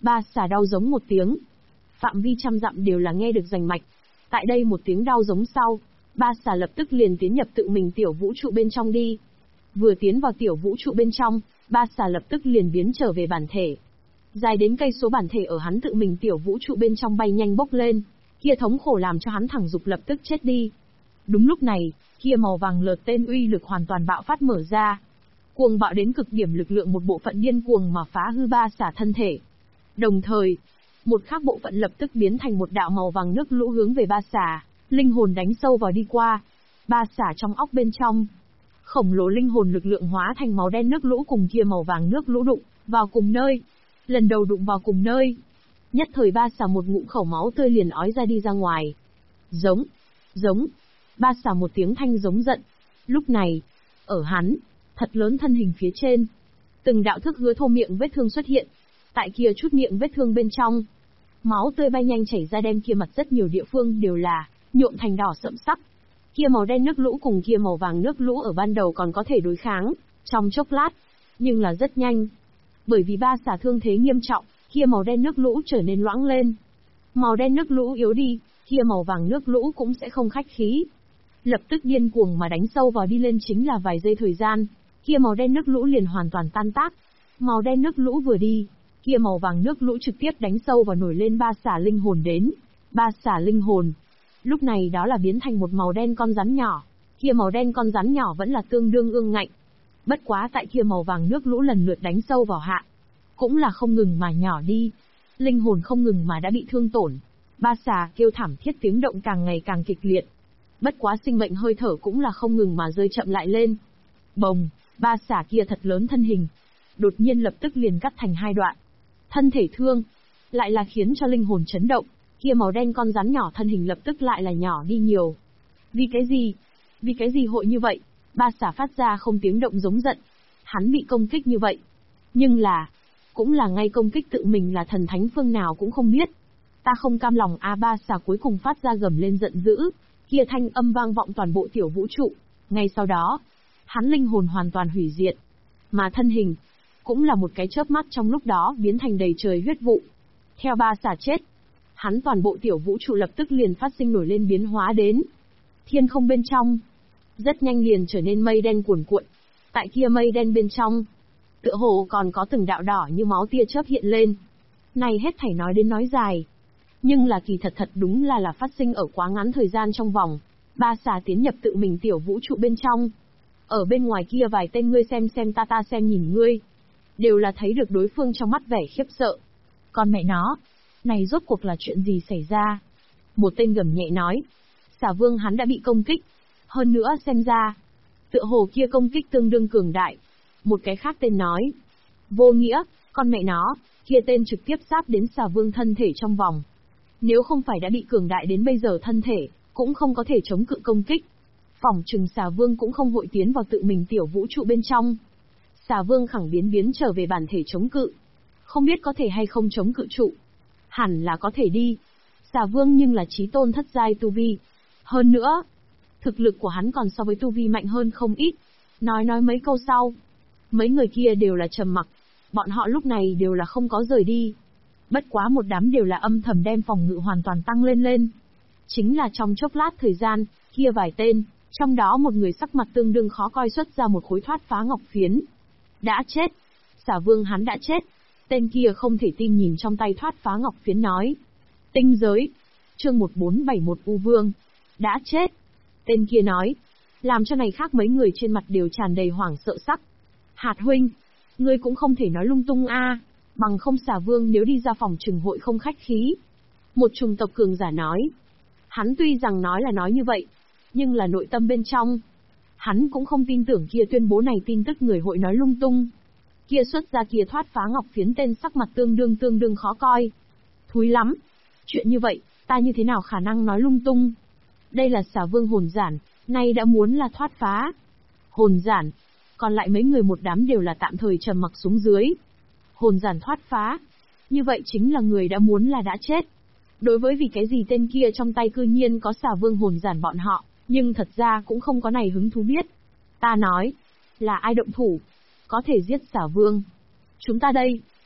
Ba xà đau giống một tiếng. Phạm vi trăm dặm đều là nghe được rành mạch. Tại đây một tiếng đau giống sau, ba xà lập tức liền tiến nhập tự mình tiểu vũ trụ bên trong đi. Vừa tiến vào tiểu vũ trụ bên trong, ba xà lập tức liền biến trở về bản thể. Dài đến cây số bản thể ở hắn tự mình tiểu vũ trụ bên trong bay nhanh bốc lên, kia thống khổ làm cho hắn thẳng dục lập tức chết đi. Đúng lúc này, kia màu vàng lợt tên uy lực hoàn toàn bạo phát mở ra. Cuồng bạo đến cực điểm lực lượng một bộ phận điên cuồng mà phá hư ba xà thân thể. Đồng thời, một khác bộ phận lập tức biến thành một đạo màu vàng nước lũ hướng về ba xà, linh hồn đánh sâu vào đi qua. Ba xà trong óc bên trong, khổng lồ linh hồn lực lượng hóa thành màu đen nước lũ cùng kia màu vàng nước lũ đụng vào cùng nơi. Lần đầu đụng vào cùng nơi, nhất thời ba xà một ngụm khẩu máu tươi liền ói ra đi ra ngoài. Giống, giống, ba xà một tiếng thanh giống giận. Lúc này, ở hắn, thật lớn thân hình phía trên, từng đạo thức hứa thô miệng vết thương xuất hiện. Tại kia chút miệng vết thương bên trong, máu tươi bay nhanh chảy ra đem kia mặt rất nhiều địa phương đều là nhuộm thành đỏ sẫm sắc. Kia màu đen nước lũ cùng kia màu vàng nước lũ ở ban đầu còn có thể đối kháng, trong chốc lát, nhưng là rất nhanh. Bởi vì ba xà thương thế nghiêm trọng, kia màu đen nước lũ trở nên loãng lên. Màu đen nước lũ yếu đi, kia màu vàng nước lũ cũng sẽ không khách khí. Lập tức điên cuồng mà đánh sâu vào đi lên chính là vài giây thời gian, kia màu đen nước lũ liền hoàn toàn tan tác. Màu đen nước lũ vừa đi, kia màu vàng nước lũ trực tiếp đánh sâu vào nổi lên ba xà linh hồn đến. Ba xà linh hồn, lúc này đó là biến thành một màu đen con rắn nhỏ. Kia màu đen con rắn nhỏ vẫn là tương đương ương ngạnh. Bất quá tại kia màu vàng nước lũ lần lượt đánh sâu vào hạ, cũng là không ngừng mà nhỏ đi. Linh hồn không ngừng mà đã bị thương tổn. Ba xà kêu thảm thiết tiếng động càng ngày càng kịch liệt. Bất quá sinh mệnh hơi thở cũng là không ngừng mà rơi chậm lại lên. Bồng, ba xà kia thật lớn thân hình, đột nhiên lập tức liền cắt thành hai đoạn. Thân thể thương, lại là khiến cho linh hồn chấn động, kia màu đen con rắn nhỏ thân hình lập tức lại là nhỏ đi nhiều. Vì cái gì? Vì cái gì hội như vậy? Ba xà phát ra không tiếng động giống giận. Hắn bị công kích như vậy. Nhưng là, cũng là ngay công kích tự mình là thần thánh phương nào cũng không biết. Ta không cam lòng ba xà cuối cùng phát ra gầm lên giận dữ. Kia thanh âm vang vọng toàn bộ tiểu vũ trụ. Ngay sau đó, hắn linh hồn hoàn toàn hủy diệt. Mà thân hình, cũng là một cái chớp mắt trong lúc đó biến thành đầy trời huyết vụ. Theo ba xà chết, hắn toàn bộ tiểu vũ trụ lập tức liền phát sinh nổi lên biến hóa đến. Thiên không bên trong, rất nhanh liền trở nên mây đen cuồn cuộn. Tại kia mây đen bên trong, tựa hồ còn có từng đạo đỏ như máu tia chớp hiện lên. Này hết thảy nói đến nói dài. Nhưng là kỳ thật đúng là phát sinh ở quá ngắn thời gian trong vòng. Ba xà tiến nhập tự mình tiểu vũ trụ bên trong. Ở bên ngoài kia vài tên ngươi xem ta xem nhìn ngươi. Đều là thấy được đối phương trong mắt vẻ khiếp sợ. Con mẹ nó, này rốt cuộc là chuyện gì xảy ra? Một tên gầm nhẹ nói. Xà vương hắn đã bị công kích. Hơn nữa xem ra, tựa hồ kia công kích tương đương cường đại. Một cái khác tên nói. Vô nghĩa, con mẹ nó, kia tên trực tiếp sáp đến xà vương thân thể trong vòng. Nếu không phải đã bị cường đại đến bây giờ thân thể, cũng không có thể chống cự công kích. Phỏng chừng xà vương cũng không hội tiến vào tự mình tiểu vũ trụ bên trong. Xà vương khẳng biến trở về bản thể chống cự. Không biết có thể hay không chống cự trụ. Hẳn là có thể đi. Xà vương nhưng là chí tôn thất giai tu vi. Hơn nữa, thực lực của hắn còn so với tu vi mạnh hơn không ít. Nói mấy câu sau, mấy người kia đều là trầm mặc. Bọn họ lúc này đều là không có rời đi. Bất quá một đám đều là âm thầm đem phòng ngự hoàn toàn tăng lên. Chính là trong chốc lát thời gian, kia vài tên, trong đó một người sắc mặt tương đương khó coi xuất ra một khối thoát phá ngọc phiến. Đã chết. Xà vương hắn đã chết. Tên kia không thể tin nhìn trong tay thoát phá ngọc phiến nói. Tinh giới. Chương 1471 U Vương. Đã chết. Tên kia nói. Làm cho này khác mấy người trên mặt đều tràn đầy hoảng sợ sắc. Hạt huynh. Ngươi cũng không thể nói lung tung a. Bằng không xà vương nếu đi ra phòng trừng hội không khách khí. Một trùng tộc cường giả nói. Hắn tuy rằng nói là nói như vậy, nhưng là nội tâm bên trong, hắn cũng không tin tưởng kia tuyên bố này tin tức người hội nói lung tung. Kia xuất ra kia thoát phá ngọc phiến tên sắc mặt tương đương khó coi. Thúi lắm. Chuyện như vậy, ta như thế nào khả năng nói lung tung. Đây là xà vương hồn giản, nay đã muốn là thoát phá. Hồn giản. Còn lại mấy người một đám đều là tạm thời trầm mặc xuống dưới. Hồn giản thoát phá. Như vậy chính là người đã muốn là đã chết. Đối với vì cái gì tên kia trong tay cư nhiên có xà vương hồn giản bọn họ, nhưng thật ra cũng không có này hứng thú biết. Ta nói, là ai động thủ, có thể giết xà vương. Chúng ta đây,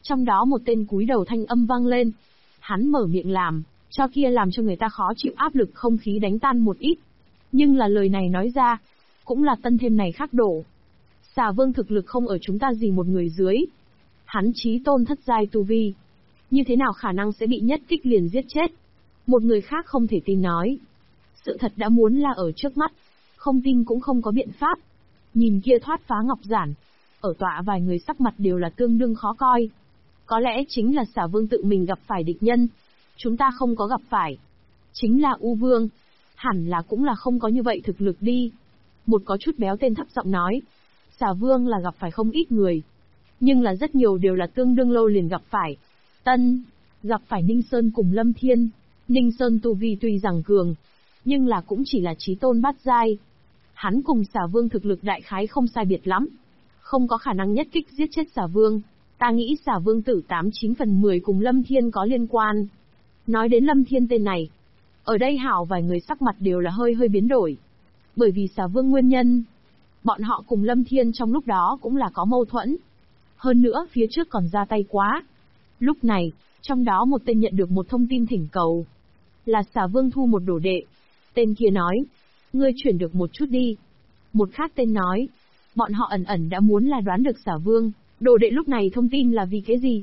Trong đó một tên cúi đầu thanh âm vang lên. Hắn mở miệng làm cho người ta khó chịu áp lực không khí đánh tan một ít. Nhưng là lời này nói ra, cũng là tân thêm này khắc đổ. Xà Vương thực lực không ở chúng ta gì một người dưới. Hắn chí tôn thất giai tu vi. Như thế nào khả năng sẽ bị nhất kích liền giết chết? Một người khác không thể tin nói. Sự thật đã muốn là ở trước mắt. Không tin cũng không có biện pháp. Nhìn kia thoát phá ngọc giản. Ở tọa vài người sắc mặt đều là tương đương khó coi. Có lẽ chính là Xà Vương tự mình gặp phải địch nhân. Chúng ta không có gặp phải. Chính là U Vương. Hẳn là cũng là không có như vậy thực lực đi. Một có chút béo tên thấp giọng nói. Xà Vương là gặp phải không ít người. Nhưng là rất nhiều đều là tương đương lâu liền gặp phải. Gặp phải Ninh Sơn cùng Lâm Thiên. Ninh Sơn tu vi tuy rằng cường, nhưng là cũng chỉ là chí tôn bát giai. Hắn cùng Xà Vương thực lực đại khái không sai biệt lắm. Không có khả năng nhất kích giết chết Xà Vương. Ta nghĩ Xà Vương tử 89/10 cùng Lâm Thiên có liên quan. Nói đến Lâm Thiên tên này, ở đây hảo vài người sắc mặt đều là hơi biến đổi. Bởi vì Xà Vương nguyên nhân, bọn họ cùng Lâm Thiên trong lúc đó cũng là có mâu thuẫn. Hơn nữa phía trước còn ra tay quá. Lúc này, trong đó một tên nhận được một thông tin thỉnh cầu. Là Xà Vương thu một đồ đệ. Tên kia nói, ngươi chuyển được một chút đi. Một khác tên nói, bọn họ ẩn đã muốn là đoán được Xà Vương, đồ đệ lúc này thông tin là vì cái gì?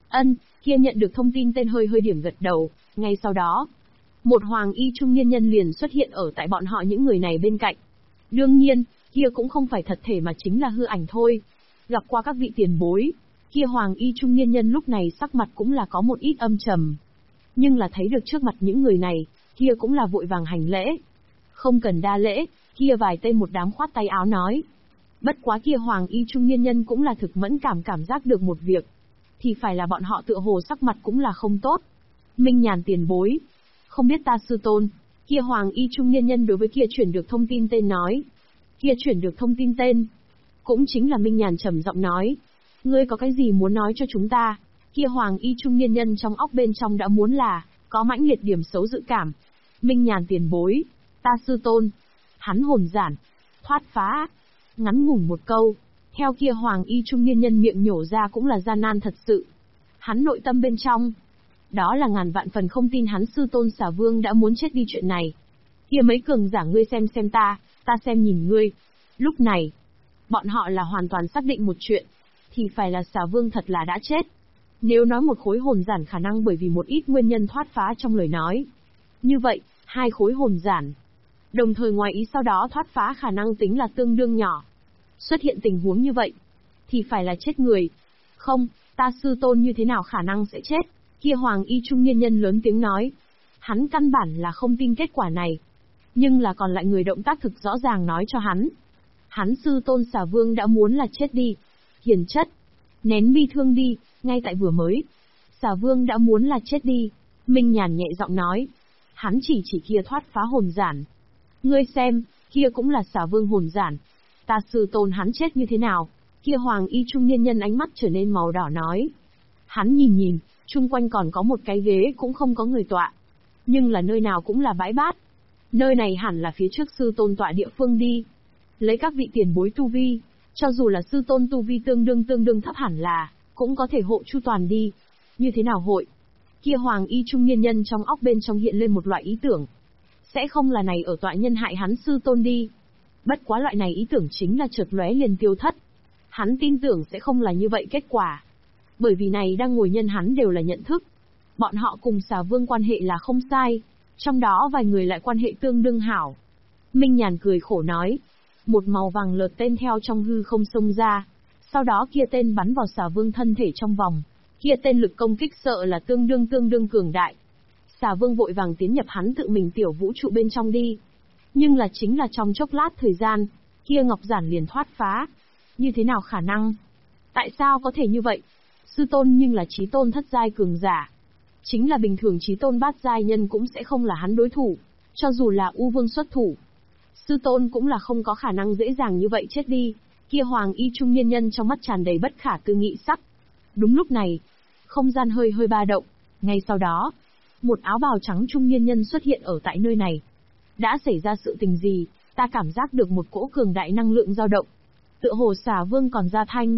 Kia nhận được thông tin tên hơi điểm gật đầu, ngay sau đó. Một hoàng y trung niên nhân liền xuất hiện ở tại bọn họ những người này bên cạnh. Đương nhiên, kia cũng không phải thật thể mà chính là hư ảnh thôi. Gặp qua các vị tiền bối, kia hoàng y trung niên nhân lúc này sắc mặt cũng là có một ít âm trầm. Nhưng là thấy được trước mặt những người này, kia cũng là vội vàng hành lễ. Không cần đa lễ, kia vài tên một đám khoát tay áo nói. Bất quá kia hoàng y trung niên nhân cũng là thực mẫn cảm giác được một việc. Thì phải là bọn họ tựa hồ sắc mặt cũng là không tốt. Minh Nhàn tiền bối. Không biết ta sư tôn. Kia hoàng y trung niên nhân đối với kia chuyển được thông tin tên nói. Kia chuyển được thông tin tên. Cũng chính là Minh Nhàn trầm giọng nói. Ngươi có cái gì muốn nói cho chúng ta? Kia hoàng y trung niên nhân trong óc bên trong đã muốn là, có mãnh liệt điểm xấu dự cảm. Minh Nhàn tiền bối. Ta sư tôn. Hắn hồn giản. Thoát phá. Ngắn ngủn một câu. Theo kia hoàng y trung niên nhân miệng nhổ ra cũng là gian nan thật sự. Hắn nội tâm bên trong. Đó là ngàn vạn phần không tin hắn sư tôn Xà Vương đã muốn chết đi chuyện này. Kia mấy cường giả ngươi xem ta xem nhìn ngươi. Lúc này, bọn họ là hoàn toàn xác định một chuyện. Thì phải là Xà Vương thật là đã chết. Nếu nói một khối hồn giản khả năng bởi vì một ít nguyên nhân thoát phá trong lời nói. Như vậy, hai khối hồn giản. Đồng thời ngoài ý sau đó thoát phá khả năng tính là tương đương nhỏ. Xuất hiện tình huống như vậy, thì phải là chết người. Không, ta sư tôn như thế nào khả năng sẽ chết? Kia hoàng y trung niên nhân lớn tiếng nói. Hắn căn bản là không tin kết quả này. Nhưng là còn lại người động tác thực rõ ràng nói cho hắn. Hắn sư tôn Xà Vương đã muốn là chết đi. Hiền chất. Nén bi thương đi, ngay tại vừa mới. Xà Vương đã muốn là chết đi. Minh Nhàn nhẹ giọng nói. Hắn chỉ kia thoát phá hồn giản. Ngươi xem, kia cũng là Xà Vương hồn giản. Ta sư tôn hắn chết như thế nào? Kia hoàng y trung niên nhân ánh mắt trở nên màu đỏ nói. Hắn nhìn, chung quanh còn có một cái ghế cũng không có người tọa. Nhưng là nơi nào cũng là bãi bát. Nơi này hẳn là phía trước sư tôn tọa địa phương đi. Lấy các vị tiền bối tu vi, cho dù là sư tôn tu vi tương đương thấp hẳn là, cũng có thể hộ chu toàn đi. Như thế nào hội? Kia hoàng y trung niên nhân trong óc bên trong hiện lên một loại ý tưởng. Sẽ không là này ở tọa nhân hại hắn sư tôn đi. Bất quá loại này ý tưởng chính là chợt lóe liền tiêu thất. Hắn tin tưởng sẽ không là như vậy kết quả. Bởi vì này đang ngồi nhân hắn đều là nhận thức. Bọn họ cùng Xà Vương quan hệ là không sai. Trong đó vài người lại quan hệ tương đương hảo. Minh Nhàn cười khổ nói. Một màu vàng lợt tên theo trong hư không xông ra. Sau đó kia tên bắn vào Xà Vương thân thể trong vòng. Kia tên lực công kích sợ là tương đương cường đại. Xà Vương vội vàng tiến nhập hắn tự mình tiểu vũ trụ bên trong đi. Nhưng là chính là trong chốc lát thời gian, kia ngọc giản liền thoát phá. Như thế nào khả năng? Tại sao có thể như vậy? Sư tôn nhưng là chí tôn thất giai cường giả. Chính là bình thường chí tôn bát giai nhân cũng sẽ không là hắn đối thủ. Cho dù là U Vương xuất thủ, sư tôn cũng là không có khả năng dễ dàng như vậy chết đi. Kia hoàng y trung niên nhân trong mắt tràn đầy bất khả tư nghị sắc. Đúng lúc này, không gian hơi ba động. Ngay sau đó, một áo bào trắng trung niên nhân xuất hiện ở tại nơi này. Đã xảy ra sự tình gì? Ta cảm giác được một cỗ cường đại năng lượng dao động. Tựa hồ Xà Vương còn ra thanh.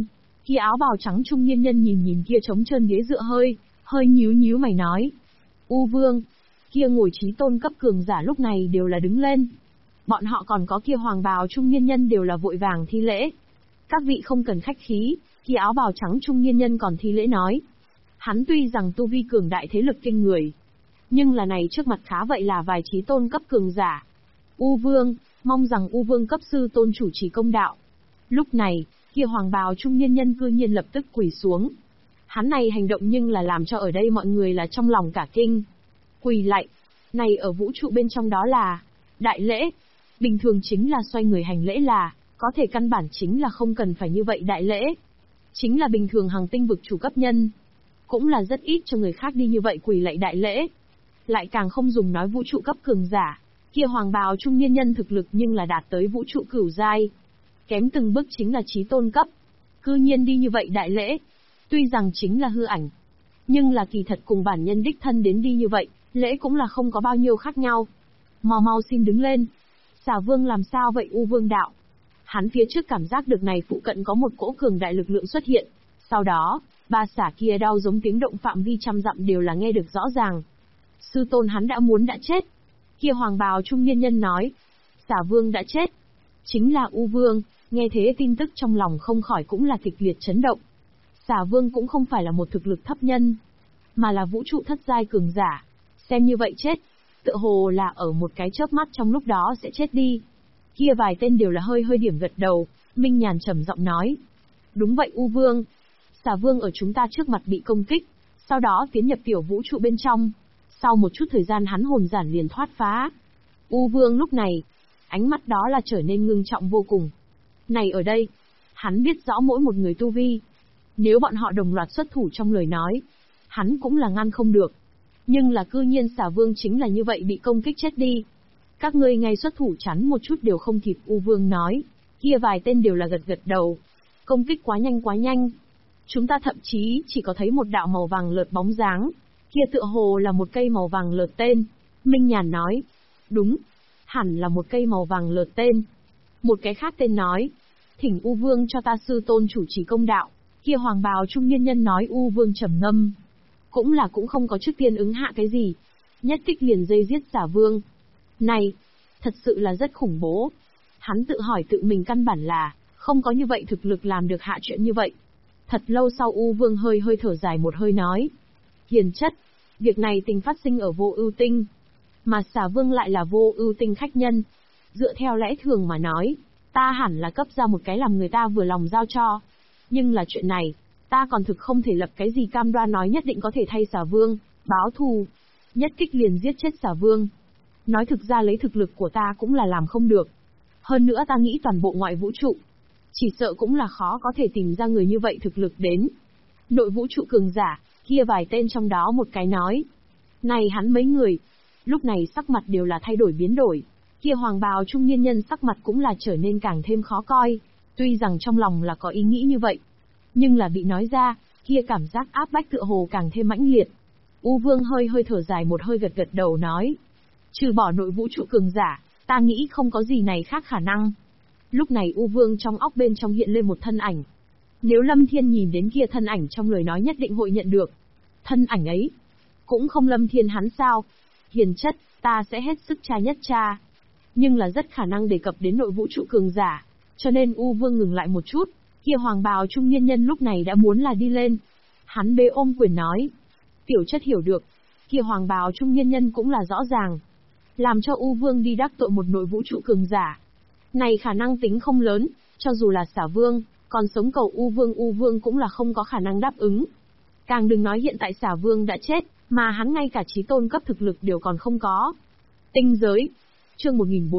Kia áo bào trắng trung niên nhân nhìn nhìn kia trống trơn ghế dựa hơi nhíu nhíu mày nói. U Vương, kia ngồi chí tôn cấp cường giả lúc này đều là đứng lên. Bọn họ còn có kia hoàng bào trung niên nhân đều là vội vàng thi lễ. Các vị không cần khách khí, kia áo bào trắng trung niên nhân còn thi lễ nói. Hắn tuy rằng tu vi cường đại thế lực kinh người, nhưng là này trước mặt khá vậy là vài chí tôn cấp cường giả. U Vương, mong rằng U Vương cấp sư tôn chủ trì công đạo. Lúc này, kia hoàng bào trung niên nhân cư nhiên lập tức quỳ xuống. Hắn này hành động nhưng là làm cho ở đây mọi người là trong lòng cả kinh. Quỳ lạy, này ở vũ trụ bên trong đó là đại lễ. Bình thường chính là xoay người hành lễ là, có thể căn bản chính là không cần phải như vậy đại lễ. Chính là bình thường hàng tinh vực chủ cấp nhân. Cũng là rất ít cho người khác đi như vậy quỳ lạy đại lễ. Lại càng không dùng nói vũ trụ cấp cường giả. Kia hoàng bào trung niên nhân thực lực nhưng là đạt tới vũ trụ cửu giai. Kém từng bước chính là chí tôn cấp. Cư nhiên đi như vậy đại lễ. Tuy rằng chính là hư ảnh. Nhưng là kỳ thật cùng bản nhân đích thân đến đi như vậy, lễ cũng là không có bao nhiêu khác nhau. Mau mau xin đứng lên. Xà Vương làm sao vậy U Vương đạo? Hắn phía trước cảm giác được này phụ cận có một cỗ cường đại lực lượng xuất hiện. Sau đó, ba xả kia đau giống tiếng động phạm vi trăm dặm đều là nghe được rõ ràng. Sư tôn hắn đã chết. Kia hoàng bào trung niên nhân nói. Xà Vương đã chết. Chính là U Vương, nghe thế tin tức trong lòng không khỏi cũng là kịch liệt chấn động. Xà Vương cũng không phải là một thực lực thấp nhân, mà là vũ trụ thất giai cường giả. Xem như vậy chết, tựa hồ là ở một cái chớp mắt trong lúc đó sẽ chết đi. Kia vài tên đều là hơi điểm gật đầu, Minh Nhàn trầm giọng nói. Đúng vậy U Vương. Xà Vương ở chúng ta trước mặt bị công kích, sau đó tiến nhập tiểu vũ trụ bên trong. Sau một chút thời gian hắn hồn giản liền thoát phá. U Vương lúc này, ánh mắt đó là trở nên ngưng trọng vô cùng. Này ở đây, hắn biết rõ mỗi một người tu vi. Nếu bọn họ đồng loạt xuất thủ trong lời nói, hắn cũng là ngăn không được. Nhưng là cư nhiên Xà Vương chính là như vậy bị công kích chết đi. Các ngươi ngay xuất thủ chắn một chút đều không kịp U Vương nói. Kia vài tên đều là gật đầu. Công kích quá nhanh. Chúng ta thậm chí chỉ có thấy một đạo màu vàng lợt bóng dáng. Kia tựa hồ là một cây màu vàng lợt tên. Minh Nhàn nói. Đúng, hẳn là một cây màu vàng lợt tên. Một cái khác tên nói. Thỉnh U Vương cho ta sư tôn chủ trì công đạo. Kia hoàng bào trung niên nhân nói. U Vương trầm ngâm. Cũng không có trước tiên ứng hạ cái gì. Nhất kích liền dây giết Xà Vương. Này, thật sự là rất khủng bố. Hắn tự hỏi tự mình căn bản là không có như vậy thực lực làm được hạ chuyện như vậy. Thật lâu sau U Vương hơi thở dài một hơi nói. Hiền chất, việc này tình phát sinh ở Vô Ưu Tinh, mà Xà Vương lại là Vô Ưu Tinh khách nhân. Dựa theo lẽ thường mà nói, ta hẳn là cấp ra một cái làm người ta vừa lòng giao cho. Nhưng là chuyện này, ta còn thực không thể lập cái gì cam đoan nói nhất định có thể thay Xà Vương báo thù, nhất kích liền giết chết Xà Vương. Nói thực ra lấy thực lực của ta cũng là làm không được. Hơn nữa ta nghĩ toàn bộ ngoại vũ trụ, chỉ sợ cũng là khó có thể tìm ra người như vậy thực lực đến. Nội vũ trụ cường giả, kia vài tên trong đó một cái nói. Này hắn mấy người, lúc này sắc mặt đều là thay đổi biến đổi. Kia hoàng bào trung niên nhân sắc mặt cũng là trở nên càng thêm khó coi. Tuy rằng trong lòng là có ý nghĩ như vậy, nhưng là bị nói ra, kia cảm giác áp bách tựa hồ càng thêm mãnh liệt. U Vương hơi thở dài một hơi gật đầu nói. Trừ bỏ nội vũ trụ cường giả, ta nghĩ không có gì này khác khả năng. Lúc này U Vương trong óc bên trong hiện lên một thân ảnh. Nếu Lâm Thiên nhìn đến kia thân ảnh trong lời nói nhất định hội nhận được. Thân ảnh ấy, cũng không Lâm Thiên hắn sao? Hiền chất, ta sẽ hết sức tra nhất tra. Nhưng là rất khả năng đề cập đến nội vũ trụ cường giả, cho nên U Vương ngừng lại một chút. Kia hoàng bào trung niên nhân lúc này đã muốn là đi lên. Hắn bế ôm quyền nói. Tiểu chất hiểu được. Kia hoàng bào trung niên nhân cũng là rõ ràng. Làm cho U Vương đi đắc tội một nội vũ trụ cường giả. Này khả năng tính không lớn, cho dù là Xà Vương, còn sống cầu U Vương cũng là không có khả năng đáp ứng. Càng đừng nói hiện tại Xà Vương đã chết, mà hắn ngay cả chí tôn cấp thực lực đều còn không có. Tinh giới. Chương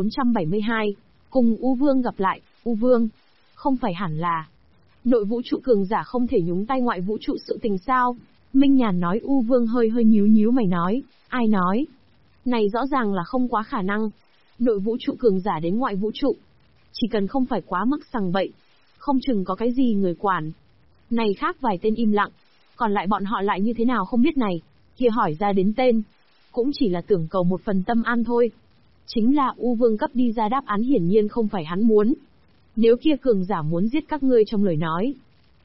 1472. Cùng U Vương gặp lại. U Vương. Không phải hẳn là nội vũ trụ cường giả không thể nhúng tay ngoại vũ trụ sự tình sao? Minh Nhàn nói. U Vương hơi nhíu mày nói. Ai nói? Này rõ ràng là không quá khả năng. Nội vũ trụ cường giả đến ngoại vũ trụ, chỉ cần không phải quá mức sằng bậy, không chừng có cái gì người quản. Này khác vài tên im lặng, còn lại bọn họ lại như thế nào không biết này. Kia hỏi ra đến tên, cũng chỉ là tưởng cầu một phần tâm an thôi. Chính là U Vương cấp đi ra đáp án hiển nhiên không phải hắn muốn. Nếu kia cường giả muốn giết các ngươi trong lời nói,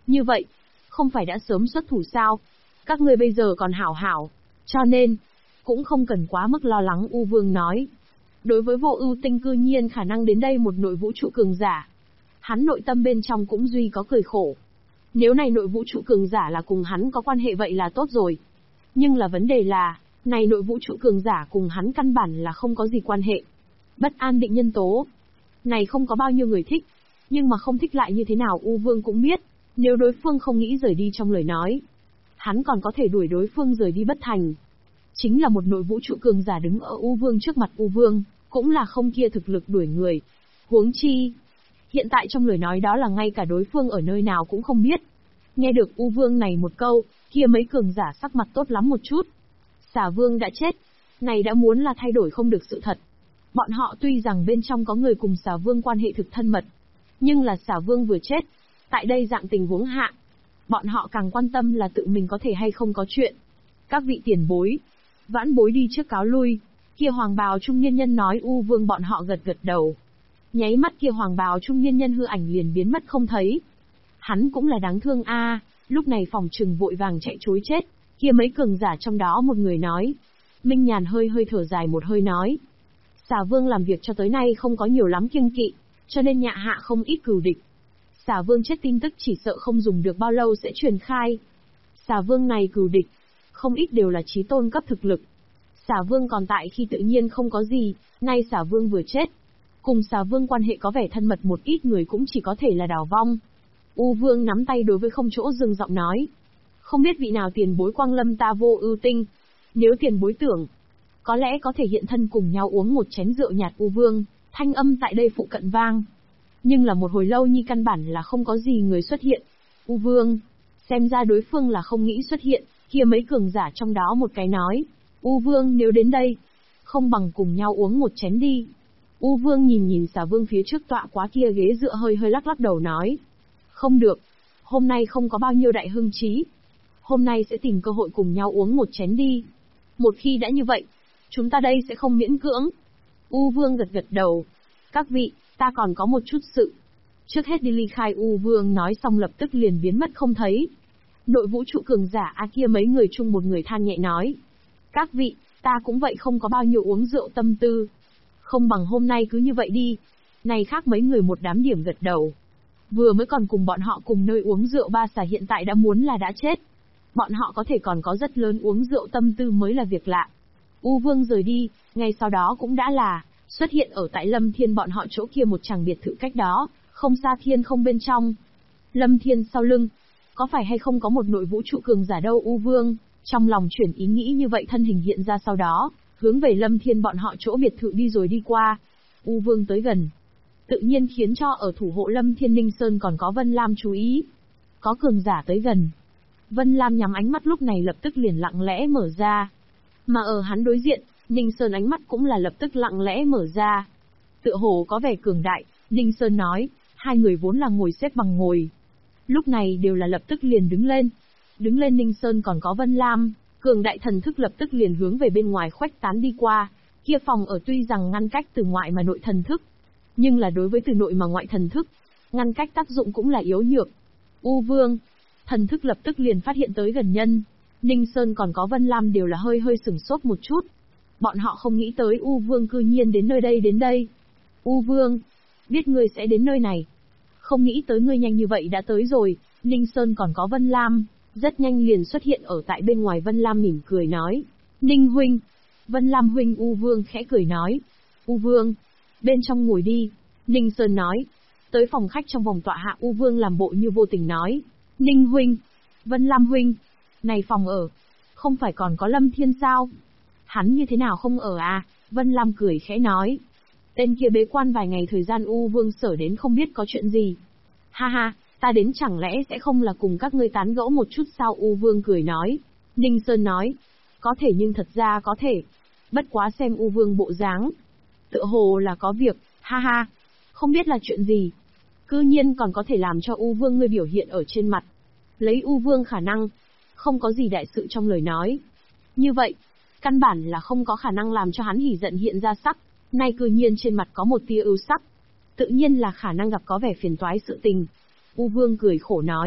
Như vậy, không phải đã sớm xuất thủ sao? Các ngươi bây giờ còn hảo hảo, cho nên, cũng không cần quá mức lo lắng. U Vương nói. Đối với Vô Ưu Tinh cư nhiên khả năng đến đây một nội vũ trụ cường giả, hắn nội tâm bên trong cũng duy có cười khổ. Nếu này nội vũ trụ cường giả là cùng hắn có quan hệ vậy là tốt rồi. Nhưng là vấn đề là, này nội vũ trụ cường giả cùng hắn căn bản là không có gì quan hệ. Bất an định nhân tố. Này không có bao nhiêu người thích, nhưng mà không thích lại như thế nào U Vương cũng biết, nếu đối phương không nghĩ rời đi trong lời nói, hắn còn có thể đuổi đối phương rời đi bất thành. Chính là một nội vũ trụ cường giả đứng ở U Vương trước mặt U Vương, cũng là không kia thực lực đuổi người. Huống chi, hiện tại trong lời nói đó là ngay cả đối phương ở nơi nào cũng không biết. Nghe được U Vương này một câu, kia mấy cường giả sắc mặt tốt lắm một chút. Xà Vương đã chết, này đã muốn là thay đổi không được sự thật. Bọn họ tuy rằng bên trong có người cùng Xà Vương quan hệ thực thân mật, nhưng là Xà Vương vừa chết, tại đây dạng tình huống hạ, bọn họ càng quan tâm là tự mình có thể hay không có chuyện. Các vị tiền bối, vãn bối đi trước cáo lui. Kia hoàng bào trung niên nhân nói. U Vương bọn họ gật gật đầu. Nháy mắt kia hoàng bào trung niên nhân hư ảnh liền biến mất không thấy. Hắn cũng là đáng thương a, lúc này phòng trừng vội vàng chạy trối chết. Kia mấy cường giả trong đó một người nói. Minh Nhàn hơi thở dài một hơi nói. Xà Vương làm việc cho tới nay không có nhiều lắm kiêng kỵ, cho nên nhạ hạ không ít cừu địch. Xà Vương chết tin tức chỉ sợ không dùng được bao lâu sẽ truyền khai. Xà Vương này cừu địch, không ít đều là chí tôn cấp thực lực. Xà Vương còn tại khi tự nhiên không có gì, nay Xà Vương vừa chết, cùng Xà Vương quan hệ có vẻ thân mật một ít người cũng chỉ có thể là đào vong. U Vương nắm tay đối với không chỗ dừng giọng nói. Không biết vị nào tiền bối quang lâm ta Vô Ưu Tinh, nếu tiền bối tưởng, có lẽ có thể hiện thân cùng nhau uống một chén rượu nhạt. U Vương, thanh âm tại đây phụ cận vang. Nhưng là một hồi lâu nhi căn bản là không có gì người xuất hiện. U Vương, xem ra đối phương là không nghĩ xuất hiện, kia mấy cường giả trong đó một cái nói. U Vương nếu đến đây, không bằng cùng nhau uống một chén đi. U Vương nhìn Xà Vương phía trước tọa quá kia ghế dựa hơi lắc lắc đầu nói. Không được, hôm nay không có bao nhiêu đại hưng trí. Hôm nay sẽ tìm cơ hội cùng nhau uống một chén đi. Một khi đã như vậy, chúng ta đây sẽ không miễn cưỡng. U Vương gật đầu. Các vị, ta còn có một chút sự. Trước hết đi ly khai. U Vương nói xong lập tức liền biến mất không thấy. Nội vũ trụ cường giả kia mấy người chung một người than nhẹ nói. Các vị, ta cũng vậy không có bao nhiêu uống rượu tâm tư. Không bằng hôm nay cứ như vậy đi. Này khác mấy người một đám điểm gật đầu. Vừa mới còn cùng bọn họ cùng nơi uống rượu ba xà hiện tại đã muốn là đã chết. Bọn họ có thể còn có rất lớn uống rượu tâm tư mới là việc lạ. U Vương rời đi, ngay sau đó cũng đã là xuất hiện ở tại Lâm Thiên bọn họ chỗ kia một tràng biệt thự cách đó, không xa thiên không bên trong. Lâm Thiên sau lưng, có phải hay không có một nội vũ trụ cường giả đâu? U Vương trong lòng chuyển ý nghĩ như vậy, thân hình hiện ra sau đó, hướng về Lâm Thiên bọn họ chỗ biệt thự đi rồi đi qua. U Vương tới gần, tự nhiên khiến cho ở thủ hộ Lâm Thiên Ninh Sơn còn có Vân Lam chú ý. Có cường giả tới gần, Vân Lam nhắm ánh mắt lúc này lập tức liền lặng lẽ mở ra. Mà ở hắn đối diện, Ninh Sơn ánh mắt cũng là lập tức lặng lẽ mở ra. Tựa hồ có vẻ cường đại, Ninh Sơn nói, hai người vốn là ngồi xếp bằng ngồi. Lúc này đều là lập tức liền đứng lên. Đứng lên Ninh Sơn còn có Vân Lam, cường đại thần thức lập tức liền hướng về bên ngoài khuếch tán đi qua. Kia phòng ở tuy rằng ngăn cách từ ngoại mà nội thần thức, nhưng là đối với từ nội mà ngoại thần thức, ngăn cách tác dụng cũng là yếu nhược. U Vương, thần thức lập tức liền phát hiện tới gần nhân. Ninh Sơn còn có Vân Lam đều là hơi sửng sốt một chút. Bọn họ không nghĩ tới U Vương cư nhiên đến đến đây. U Vương, biết ngươi sẽ đến nơi này. Không nghĩ tới ngươi nhanh như vậy đã tới rồi. Ninh Sơn còn có Vân Lam, rất nhanh liền xuất hiện ở tại bên ngoài. Vân Lam mỉm cười nói. Ninh huynh. Vân Lam huynh. U Vương khẽ cười nói. U Vương, bên trong ngồi đi. Ninh Sơn nói. Tới phòng khách trong vòng tọa hạ. U Vương làm bộ như vô tình nói. Ninh huynh. Vân Lam huynh. Này phòng ở, không phải còn có Lâm Thiên sao? Hắn như thế nào không ở à? Vân Lam cười khẽ nói. Tên kia bế quan vài ngày thời gian. U Vương sở đến không biết có chuyện gì. Ha ha, ta đến chẳng lẽ sẽ không là cùng các ngươi tán gẫu một chút sao? U Vương cười nói. Ninh Sơn nói. Có thể nhưng thật ra có thể. Bất quá xem U Vương bộ dáng, tựa hồ là có việc, ha ha. Không biết là chuyện gì. Cư nhiên còn có thể làm cho U Vương ngươi biểu hiện ở trên mặt. Lấy U Vương khả năng, không có gì đại sự trong lời nói. Như vậy, căn bản là không có khả năng làm cho hắn hỉ giận hiện ra sắc. Nay cư nhiên trên mặt có một tia ưu sắc. Tự nhiên là khả năng gặp có vẻ phiền toái sự tình. U Vương cười khổ nói.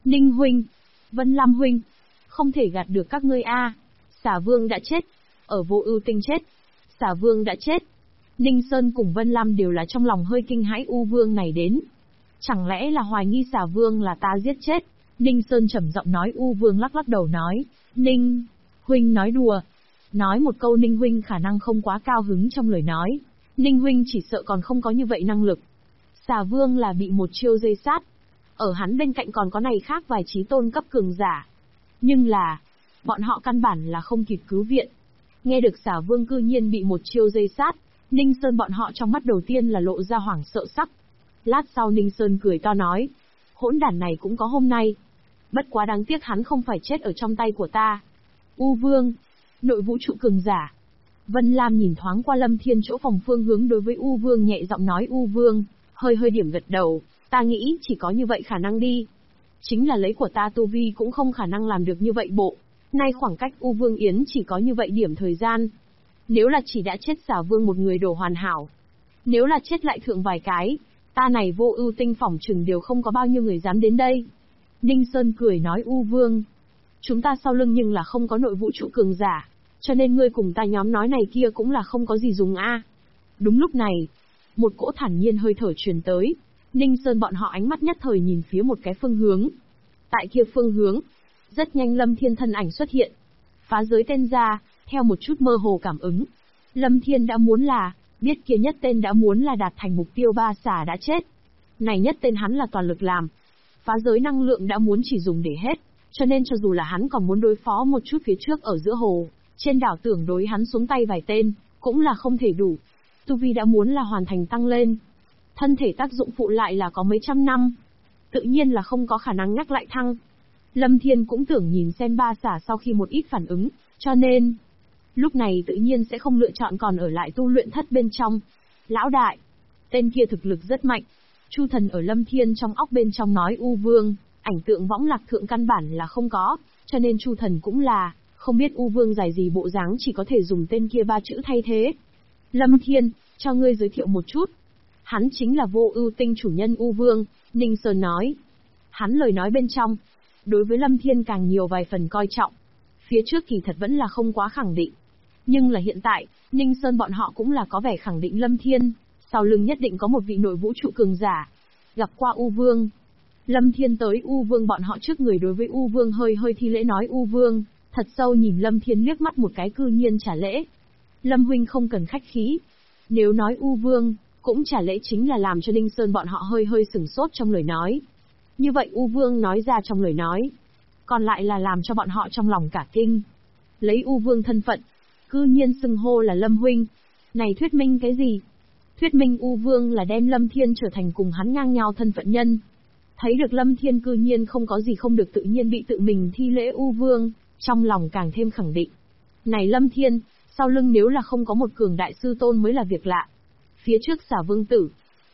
Ninh huynh, Vân Lam huynh, không thể gạt được các ngươi a. Xà Vương đã chết, ở Vô Ưu Tinh chết, Xà Vương đã chết. Ninh Sơn cùng Vân Lam đều là trong lòng hơi kinh hãi U Vương này đến. Chẳng lẽ là hoài nghi Xà Vương là ta giết chết? Ninh Sơn trầm giọng nói. U Vương lắc lắc đầu nói, Ninh huynh nói đùa. Nói một câu Ninh huynh khả năng không quá cao hứng trong lời nói. Ninh huynh chỉ sợ còn không có như vậy năng lực. Xà Vương là bị một chiêu dây sát. Ở hắn bên cạnh còn có này khác vài chí tôn cấp cường giả. Nhưng là, bọn họ căn bản là không kịp cứu viện. Nghe được Xà Vương cư nhiên bị một chiêu dây sát, Ninh Sơn bọn họ trong mắt đầu tiên là lộ ra hoảng sợ sắc. Lát sau Ninh Sơn cười to nói, hỗn đản này cũng có hôm nay. Bất quá đáng tiếc hắn không phải chết ở trong tay của ta. U Vương, nội vũ trụ cường giả. Vân Lam nhìn thoáng qua Lâm Thiên chỗ phòng phương hướng đối với U Vương nhẹ giọng nói. U Vương hơi điểm gật đầu, ta nghĩ chỉ có như vậy khả năng đi. Chính là lấy của ta tu vi cũng không khả năng làm được như vậy bộ. Nay khoảng cách U Vương Yến chỉ có như vậy điểm thời gian. Nếu là chỉ đã chết Xà Vương một người đổ hoàn hảo. Nếu là chết lại thượng vài cái, ta này Vô Ưu Tinh phỏng chừng đều không có bao nhiêu người dám đến đây. Ninh Sơn cười nói. U Vương, chúng ta sau lưng nhưng là không có nội vũ trụ cường giả, cho nên ngươi cùng ta nhóm nói này kia cũng là không có gì dùng a. Đúng lúc này, một cỗ thản nhiên hơi thở truyền tới. Ninh Sơn bọn họ ánh mắt nhất thời nhìn phía một cái phương hướng. Tại kia phương hướng, rất nhanh Lâm Thiên thân ảnh xuất hiện. Phá giới tên ra, theo một chút mơ hồ cảm ứng. Lâm Thiên đã muốn là, biết kia nhất tên đã muốn là đạt thành mục tiêu ba xà đã chết. Này nhất tên hắn là toàn lực làm. Phá giới năng lượng đã muốn chỉ dùng để hết, cho nên cho dù là hắn còn muốn đối phó một chút phía trước ở giữa hồ, trên đảo tưởng đối hắn xuống tay vài tên, cũng là không thể đủ. Tu vi đã muốn là hoàn thành tăng lên. Thân thể tác dụng phụ lại là có mấy trăm năm. Tự nhiên là không có khả năng nhắc lại thăng. Lâm Thiên cũng tưởng nhìn xem ba xả sau khi một ít phản ứng, cho nên lúc này tự nhiên sẽ không lựa chọn còn ở lại tu luyện thất bên trong. Lão đại, tên kia thực lực rất mạnh. Chu Thần ở Lâm Thiên trong óc bên trong nói. U Vương, ảnh tượng võng lạc thượng căn bản là không có, cho nên Chu Thần cũng là không biết U Vương dài gì bộ dáng, chỉ có thể dùng tên kia ba chữ thay thế. Lâm Thiên, cho ngươi giới thiệu một chút. Hắn chính là Vô Ưu Tinh chủ nhân U Vương, Ninh Sơn nói. Hắn lời nói bên trong, đối với Lâm Thiên càng nhiều vài phần coi trọng. Phía trước kỳ thật vẫn là không quá khẳng định. Nhưng là hiện tại, Ninh Sơn bọn họ cũng là có vẻ khẳng định Lâm Thiên, sau lưng nhất định có một vị nội vũ trụ cường giả. Gặp qua U Vương. Lâm Thiên tới U Vương bọn họ trước người đối với U Vương hơi thi lễ nói. U Vương thật sâu nhìn Lâm Thiên liếc mắt một cái cư nhiên trả lễ. Lâm huynh không cần khách khí. Nếu nói U Vương cũng trả lễ chính là làm cho Ninh Sơn bọn họ hơi sửng sốt trong lời nói. Như vậy U Vương nói ra trong lời nói, còn lại là làm cho bọn họ trong lòng cả kinh. Lấy U Vương thân phận, cư nhiên xưng hô là Lâm huynh. Này thuyết minh cái gì? Thuyết minh U Vương là đem Lâm Thiên trở thành cùng hắn ngang nhau thân phận nhân. Thấy được Lâm Thiên cư nhiên không có gì không được tự nhiên bị tự mình thi lễ U Vương, trong lòng càng thêm khẳng định. Này Lâm Thiên, sau lưng nếu là không có một cường đại sư tôn mới là việc lạ. Phía trước Xà Vương tử,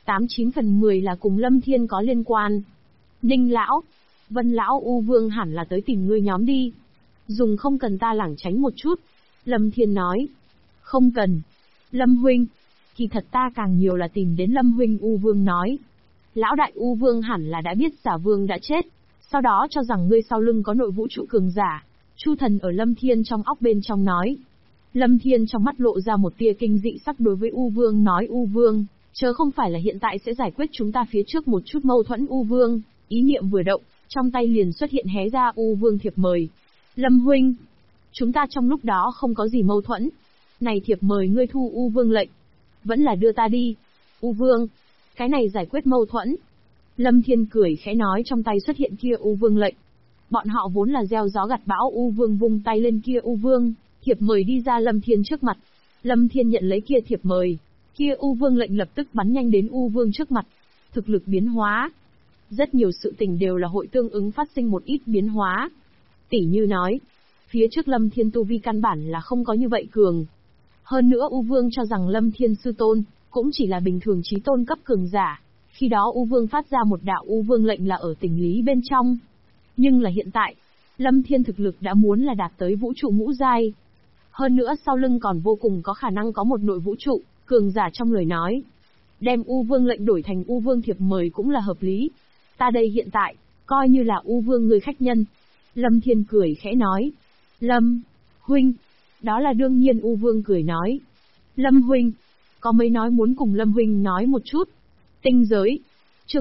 89 phần 10 là cùng Lâm Thiên có liên quan. Ninh lão, Vân lão, U Vương hẳn là tới tìm ngươi nhóm đi. Dùng không cần ta lảng tránh một chút. Lâm Thiên nói. Không cần. Lâm huynh, kỳ thật ta càng nhiều là tìm đến Lâm huynh. U Vương nói. Lão đại, U Vương hẳn là đã biết Xà Vương đã chết, sau đó cho rằng ngươi sau lưng có nội vũ trụ cường giả. Chu Thần ở Lâm Thiên trong óc bên trong nói. Lâm Thiên trong mắt lộ ra một tia kinh dị sắc đối với U Vương nói. U Vương, chớ không phải là hiện tại sẽ giải quyết chúng ta phía trước một chút mâu thuẫn. U Vương, ý niệm vừa động, trong tay liền xuất hiện hé ra U Vương thiệp mời. Lâm huynh, chúng ta trong lúc đó không có gì mâu thuẫn. Này thiệp mời ngươi thu U Vương lệnh, vẫn là đưa ta đi. U Vương, cái này giải quyết mâu thuẫn. Lâm Thiên cười khẽ nói, trong tay xuất hiện kia U Vương lệnh. Bọn họ vốn là gieo gió gặt bão. U Vương vung tay lên kia U Vương, thiệp mời đi ra Lâm Thiên trước mặt. Lâm Thiên nhận lấy kia thiệp mời, kia U Vương lệnh lập tức bắn nhanh đến U Vương trước mặt. Thực lực biến hóa. Rất nhiều sự tình đều là hội tương ứng phát sinh một ít biến hóa. Tỷ như nói, phía trước Lâm Thiên tu vi căn bản là không có như vậy cường. Hơn nữa U Vương cho rằng Lâm Thiên sư tôn cũng chỉ là bình thường chí tôn cấp cường giả. Khi đó U Vương phát ra một đạo U Vương lệnh là ở tình lý bên trong. Nhưng là hiện tại, Lâm Thiên thực lực đã muốn là đạt tới vũ trụ ngũ giai. Hơn nữa sau lưng còn vô cùng có khả năng có một nội vũ trụ cường giả trong lời nói. Đem U Vương lệnh đổi thành U Vương thiệp mời cũng là hợp lý. Ta đây hiện tại Coi như là U Vương người khách nhân. Lâm Thiên cười khẽ nói. Lâm huynh. Đó là đương nhiên, U Vương cười nói. Lâm huynh. Có mấy nói muốn cùng Lâm huynh nói một chút. Tinh giới. Chương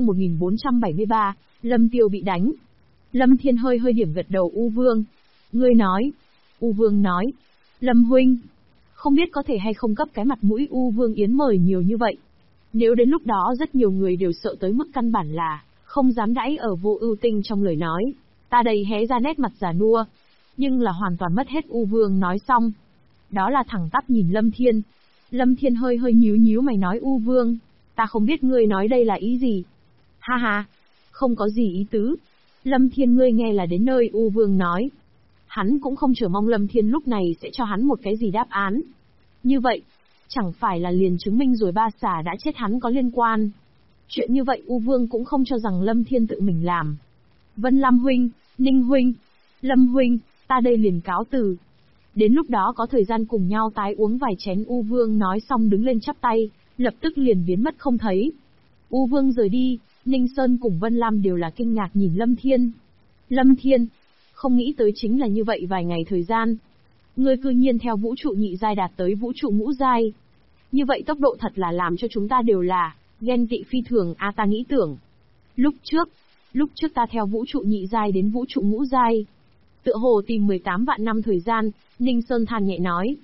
1473, Lâm Tiêu bị đánh. Lâm Thiên hơi điểm gật đầu. U Vương. Ngươi nói. U Vương nói. Lâm huynh. Không biết có thể hay không cấp cái mặt mũi U Vương Yến mời nhiều như vậy. Nếu đến lúc đó rất nhiều người đều sợ tới mức căn bản là không dám đãi ở Vô Ưu Tinh trong lời nói. Ta đây hé ra nét mặt già nua. Nhưng là hoàn toàn mất hết. U Vương nói xong. Đó là thẳng tắp nhìn Lâm Thiên. Lâm Thiên hơi nhíu mày nói. U Vương. Ta không biết ngươi nói đây là ý gì. Ha ha. Không có gì ý tứ. Lâm Thiên, ngươi nghe là đến nơi. U Vương nói. Hắn cũng không chờ mong Lâm Thiên lúc này sẽ cho hắn một cái gì đáp án. Như vậy, chẳng phải là liền chứng minh rồi ba xà đã chết hắn có liên quan. Chuyện như vậy U Vương cũng không cho rằng Lâm Thiên tự mình làm. Vân Lam huynh, Ninh huynh, Lâm huynh, ta đây liền cáo từ. Đến lúc đó có thời gian cùng nhau tái uống vài chén. U Vương nói xong đứng lên chắp tay, lập tức liền biến mất không thấy. U Vương rời đi, Ninh Sơn cùng Vân Lam đều là kinh ngạc nhìn Lâm Thiên. Lâm Thiên, không nghĩ tới chính là như vậy vài ngày thời gian. Ngươi cư nhiên theo vũ trụ nhị giai đạt tới vũ trụ ngũ giai. Như vậy tốc độ thật là làm cho chúng ta đều là ghen tị phi thường. Ta nghĩ tưởng. Lúc trước ta theo vũ trụ nhị giai đến vũ trụ ngũ giai. Tựa hồ tìm 18 vạn năm thời gian, Ninh Sơn than nhẹ nói.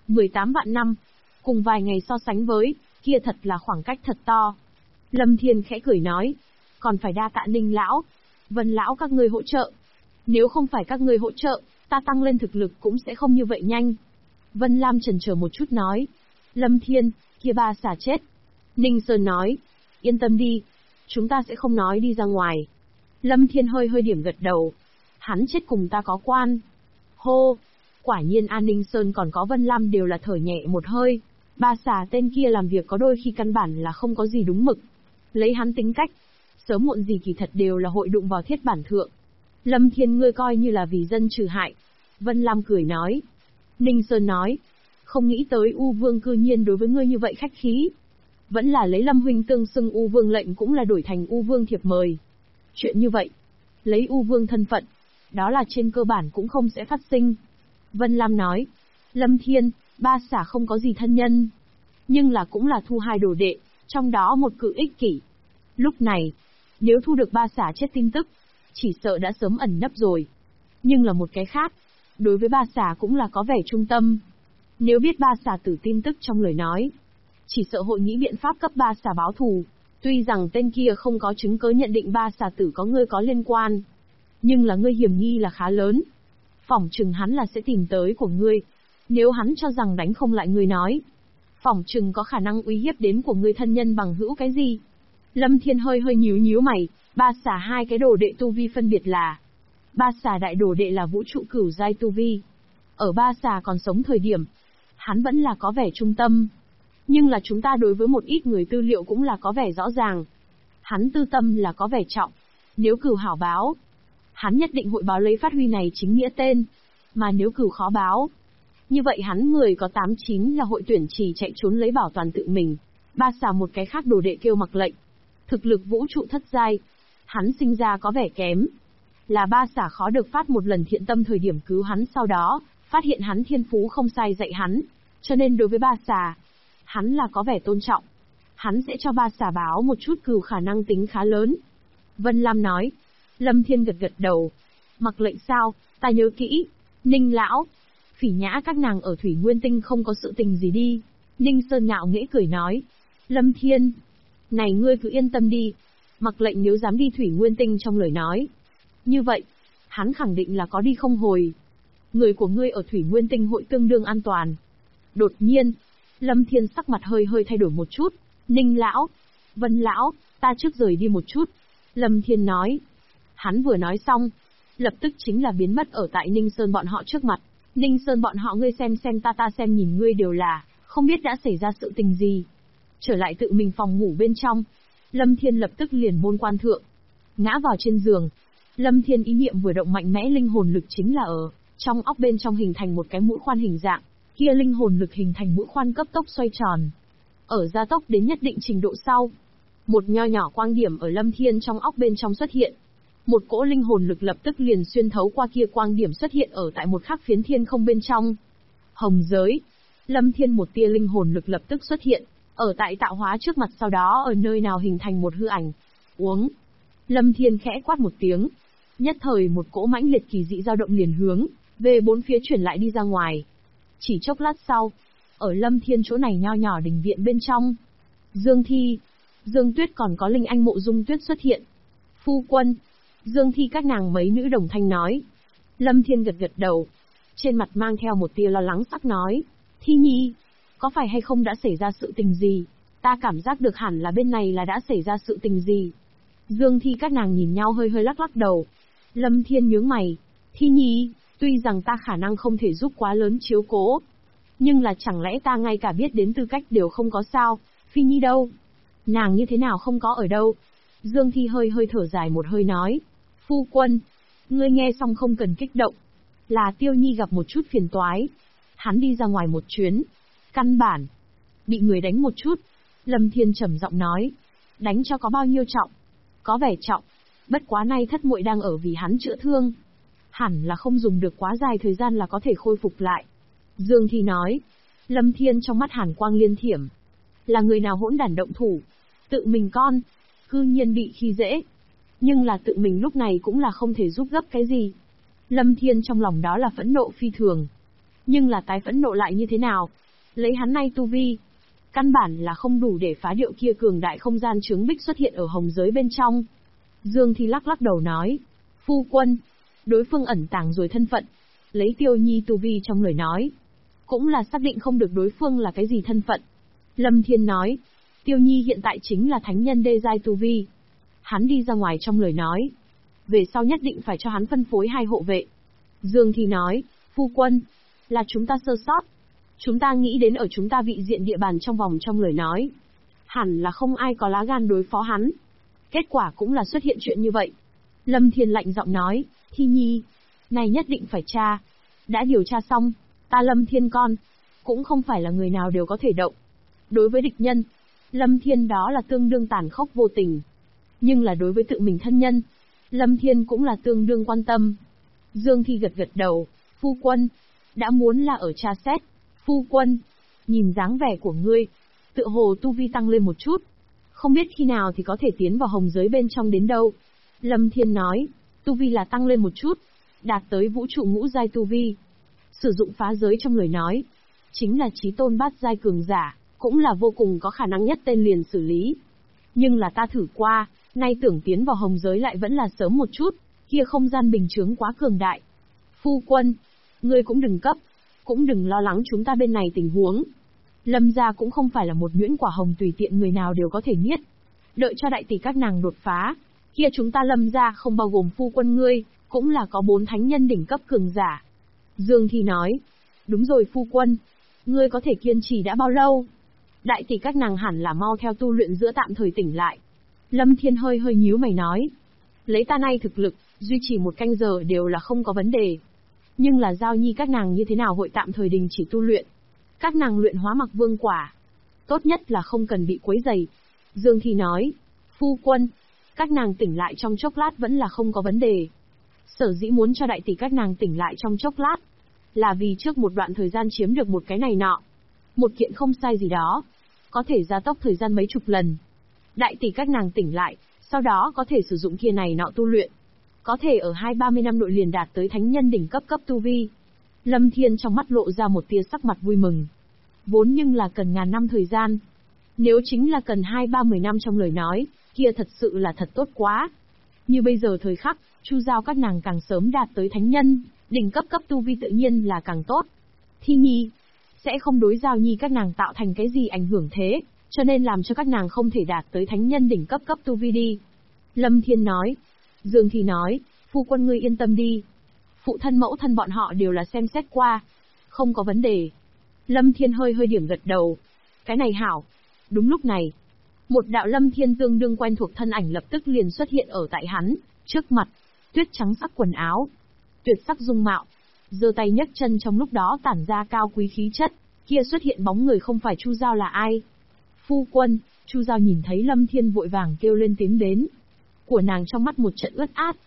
18 vạn năm, cùng vài ngày so sánh với, kia thật là khoảng cách thật to. Lâm Thiên khẽ cười nói. Còn phải đa tạ Ninh lão, Vân lão các ngươi hỗ trợ. Nếu không phải các ngươi hỗ trợ, ta tăng lên thực lực cũng sẽ không như vậy nhanh. Vân Lam chần chờ một chút nói. Lâm Thiên, kia ba xà chết. Ninh Sơn nói. Yên tâm đi, chúng ta sẽ không nói đi ra ngoài. Lâm Thiên hơi điểm gật đầu. Hắn chết cùng ta có quan. Hô, quả nhiên An Ninh Sơn còn có Vân Lam đều là thở nhẹ một hơi. Ba xà tên kia làm việc có đôi khi căn bản là không có gì đúng mực. Lấy hắn tính cách, sớm muộn gì kỳ thật đều là hội đụng vào thiết bản thượng. Lâm Thiên, ngươi coi như là vì dân trừ hại. Vân Lam cười nói. Ninh Sơn nói. Không nghĩ tới U Vương cư nhiên đối với ngươi như vậy khách khí. Vẫn là lấy Lâm huynh tương xưng U Vương lệnh cũng là đổi thành U Vương thiệp mời. Chuyện như vậy, lấy U Vương thân phận, đó là trên cơ bản cũng không sẽ phát sinh. Vân Lam nói. Lâm Thiên, ba xả không có gì thân nhân. Nhưng là cũng là thu hai đồ đệ, trong đó một cự ích kỷ. Lúc này, nếu thu được ba xả chết tin tức, chỉ sợ đã sớm ẩn nấp rồi. Nhưng là một cái khác, đối với ba xà cũng là có vẻ trung tâm. Nếu biết ba xà tử tin tức trong lời nói, chỉ sợ hội nghĩ biện pháp cấp ba xà báo thù. Tuy rằng tên kia không có chứng cứ nhận định ba xà tử có ngươi có liên quan, nhưng là ngươi hiểm nghi là khá lớn. Phỏng chừng hắn là sẽ tìm tới của ngươi. Nếu hắn cho rằng đánh không lại ngươi nói, phỏng chừng có khả năng uy hiếp đến của ngươi thân nhân bằng hữu cái gì. Lâm Thiên hơi nhíu mày. Ba xà hai cái đồ đệ tu vi phân biệt là. Ba xà đại đồ đệ là vũ trụ cửu giai tu vi. Ở ba xà còn sống thời điểm, hắn vẫn là có vẻ trung tâm. Nhưng là chúng ta đối với một ít người tư liệu cũng là có vẻ rõ ràng. Hắn tư tâm là có vẻ trọng. Nếu cửu hảo báo, hắn nhất định hội báo lấy phát huy này chính nghĩa tên. Mà nếu cửu khó báo, như vậy hắn người có 89 là hội tuyển chỉ chạy trốn lấy bảo toàn tự mình. Ba xà một cái khác đồ đệ kêu Mặc Lệnh. Thực lực vũ trụ thất giai. Hắn sinh ra có vẻ kém. Là ba xả khó được phát một lần thiện tâm thời điểm cứu hắn, sau đó phát hiện hắn thiên phú không sai dạy hắn. Cho nên đối với ba xà, hắn là có vẻ tôn trọng. Hắn sẽ cho ba xà báo một chút cừu khả năng tính khá lớn. Vân Lam nói. Lâm Thiên gật đầu. Mặc Lệnh sao, ta nhớ kỹ. Ninh lão, Phỉ Nhã các nàng ở Thủy Nguyên Tinh không có sự tình gì đi. Ninh Sơn ngạo nghễ cười nói. Lâm Thiên, này ngươi cứ yên tâm đi. Mặc Lệnh nếu dám đi Thủy Nguyên Tinh trong lời nói, như vậy, hắn khẳng định là có đi không hồi. Người của ngươi ở Thủy Nguyên Tinh hội tương đương an toàn. Đột nhiên, Lâm Thiên sắc mặt hơi thay đổi một chút. Ninh lão, Vân lão, ta trước rời đi một chút. Lâm Thiên nói. Hắn vừa nói xong, lập tức chính là biến mất ở tại Ninh Sơn bọn họ trước mặt. Ninh Sơn bọn họ, ngươi xem ta xem nhìn ngươi đều là, không biết đã xảy ra sự tình gì. Trở lại tự mình phòng ngủ bên trong, Lâm Thiên lập tức liền môn quan thượng. Ngã vào trên giường. Lâm Thiên ý niệm vừa động mạnh mẽ, linh hồn lực chính là ở trong óc bên trong hình thành một cái mũi khoan hình dạng. Kia linh hồn lực hình thành mũi khoan cấp tốc xoay tròn. Ở gia tốc đến nhất định trình độ sau, một nho nhỏ quang điểm ở Lâm Thiên trong óc bên trong xuất hiện. Một cỗ linh hồn lực lập tức liền xuyên thấu qua kia quang điểm xuất hiện ở tại một khắc phiến thiên không bên trong. Hồng giới. Lâm Thiên một tia linh hồn lực lập tức xuất hiện, ở tại tạo hóa trước mặt, sau đó ở nơi nào hình thành một hư ảnh. Uống. Lâm Thiên khẽ quát một tiếng. Nhất thời một cỗ mãnh liệt kỳ dị dao động liền hướng về bốn phía chuyển lại đi ra ngoài. Chỉ chốc lát sau, ở Lâm Thiên chỗ này nho nhỏ đình viện bên trong, Dương Thi, Dương Tuyết còn có Linh Anh Mộ Dung Tuyết xuất hiện. Phu quân. Dương Thi các nàng mấy nữ đồng thanh nói. Lâm Thiên gật gật đầu, trên mặt mang theo một tia lo lắng sắc nói. Thi Nhi, có phải hay không đã xảy ra sự tình gì? Ta cảm giác được hẳn là bên này là đã xảy ra sự tình gì. Dương Thi các nàng nhìn nhau hơi hơi lắc lắc đầu. Lâm Thiên nhướng mày. Thi Nhi, tuy rằng ta khả năng không thể giúp quá lớn chiếu cố, nhưng là chẳng lẽ ta ngay cả biết đến tư cách đều không có sao? Phi Nhi đâu? Nàng như thế nào không có ở đâu? Dương Thi hơi hơi thở dài một hơi nói. Phu quân, ngươi nghe xong không cần kích động. Là Tiêu Nhi gặp một chút phiền toái. Hắn đi ra ngoài một chuyến. Căn bản. Bị người đánh một chút. Lâm Thiên trầm giọng nói. Đánh cho có bao nhiêu trọng? Có vẻ trọng. Bất quá nay thất muội đang ở vì hắn chữa thương. Hẳn là không dùng được quá dài thời gian là có thể khôi phục lại. Dương Thi nói. Lâm Thiên trong mắt hàn quang liên thiểm. Là người nào hỗn đản động thủ? Tự mình con. Cư nhiên bị khi dễ. Nhưng là tự mình lúc này cũng là không thể giúp gấp cái gì. Lâm Thiên trong lòng đó là phẫn nộ phi thường. Nhưng là tái phẫn nộ lại như thế nào? Lấy hắn nay tu vi, căn bản là không đủ để phá điệu kia cường đại không gian chướng bích xuất hiện ở hồng giới bên trong. Dương Thi lắc lắc đầu nói. Phu quân, đối phương ẩn tàng rồi thân phận. Lấy Tiêu Nhi tu vi trong lời nói, cũng là xác định không được đối phương là cái gì thân phận. Lâm Thiên nói. Tiêu Nhi hiện tại chính là thánh nhân đê giai tu vi. Hắn đi ra ngoài trong lời nói, về sau nhất định phải cho hắn phân phối 2 hộ vệ. Dương Thi nói. Phu quân, là chúng ta sơ sót. Chúng ta nghĩ đến ở chúng ta vị diện địa bàn trong lời nói, hẳn là không ai có lá gan đối phó hắn. Kết quả cũng là xuất hiện chuyện như vậy. Lâm Thiên lạnh giọng nói. Thi Nhi, này nhất định phải tra. Đã điều tra xong, ta Lâm Thiên con, cũng không phải là người nào đều có thể động. Đối với địch nhân, Lâm Thiên đó là tương đương tàn khốc vô tình. Nhưng là đối với tự mình thân nhân, Lâm Thiên cũng là tương đương quan tâm. Dương Thi gật gật đầu. Phu quân, đã muốn là ở tra xét. Phu quân, nhìn dáng vẻ của ngươi, tựa hồ tu vi tăng lên một chút. Không biết khi nào thì có thể tiến vào hồng giới bên trong đến đâu. Lâm Thiên nói. Tu vi là tăng lên một chút, đạt tới vũ trụ ngũ giai tu vi. Sử dụng phá giới trong lời nói, chính là chí tôn bát giai cường giả, cũng là vô cùng có khả năng nhất tên liền xử lý. Nhưng là ta thử qua, nay tưởng tiến vào hồng giới lại vẫn là sớm một chút, kia không gian bình chướng quá cường đại. Phu quân, ngươi cũng đừng cấp, cũng đừng lo lắng chúng ta bên này tình huống. Lâm gia cũng không phải là một nhuyễn quả hồng tùy tiện người nào đều có thể niết. Đợi cho đại tỷ các nàng đột phá, kia chúng ta Lâm gia không bao gồm phu quân ngươi, cũng là có 4 thánh nhân đỉnh cấp cường giả. Dương Thi nói. Đúng rồi phu quân, ngươi có thể kiên trì đã bao lâu? Đại tỷ các nàng hẳn là mau theo tu luyện giữa tạm thời tỉnh lại. Lâm Thiên hơi hơi nhíu mày nói. Lấy ta nay thực lực, duy trì 1 canh giờ đều là không có vấn đề. Nhưng là Giao Nhi các nàng như thế nào hội tạm thời đình chỉ tu luyện? Các nàng luyện hóa mặc vương quả, tốt nhất là không cần bị quấy rầy. Dương Thi nói. Phu quân, các nàng tỉnh lại trong chốc lát vẫn là không có vấn đề. Sở dĩ muốn cho đại tỷ các nàng tỉnh lại trong chốc lát, là vì trước một đoạn thời gian chiếm được một cái này nọ. Một kiện không sai gì đó, có thể gia tốc thời gian mấy chục lần. Đại tỷ các nàng tỉnh lại, sau đó có thể sử dụng kia này nọ tu luyện. Có thể ở 20-30 năm nội liền đạt tới thánh nhân đỉnh cấp tu vi. Lâm Thiên trong mắt lộ ra một tia sắc mặt vui mừng. Vốn nhưng là cần ngàn năm thời gian. Nếu chính là cần 2-30 năm trong lời nói, kia thật sự là thật tốt quá. Như bây giờ thời khắc, Chu Giao các nàng càng sớm đạt tới thánh nhân, đỉnh cấp tu vi tự nhiên là càng tốt. Thi Nhi, sẽ không đối Giao Nhi các nàng tạo thành cái gì ảnh hưởng thế, cho nên làm cho các nàng không thể đạt tới thánh nhân đỉnh cấp tu vi đi. Lâm Thiên nói. Dương Thi nói. Phu quân ngươi yên tâm đi. Phụ thân mẫu thân bọn họ đều là xem xét qua, không có vấn đề. Lâm Thiên hơi hơi điểm gật đầu. Cái này hảo. Đúng lúc này, một đạo Lâm Thiên tương đương quen thuộc thân ảnh lập tức liền xuất hiện ở tại hắn trước mặt. Tuyết trắng sắc quần áo, tuyệt sắc dung mạo, giơ tay nhấc chân trong lúc đó tản ra cao quý khí chất. Kia xuất hiện bóng người không phải Chu Giao là ai? Phu quân. Chu Giao nhìn thấy Lâm Thiên vội vàng kêu lên tiếng đến. Của nàng trong mắt một trận ướt át.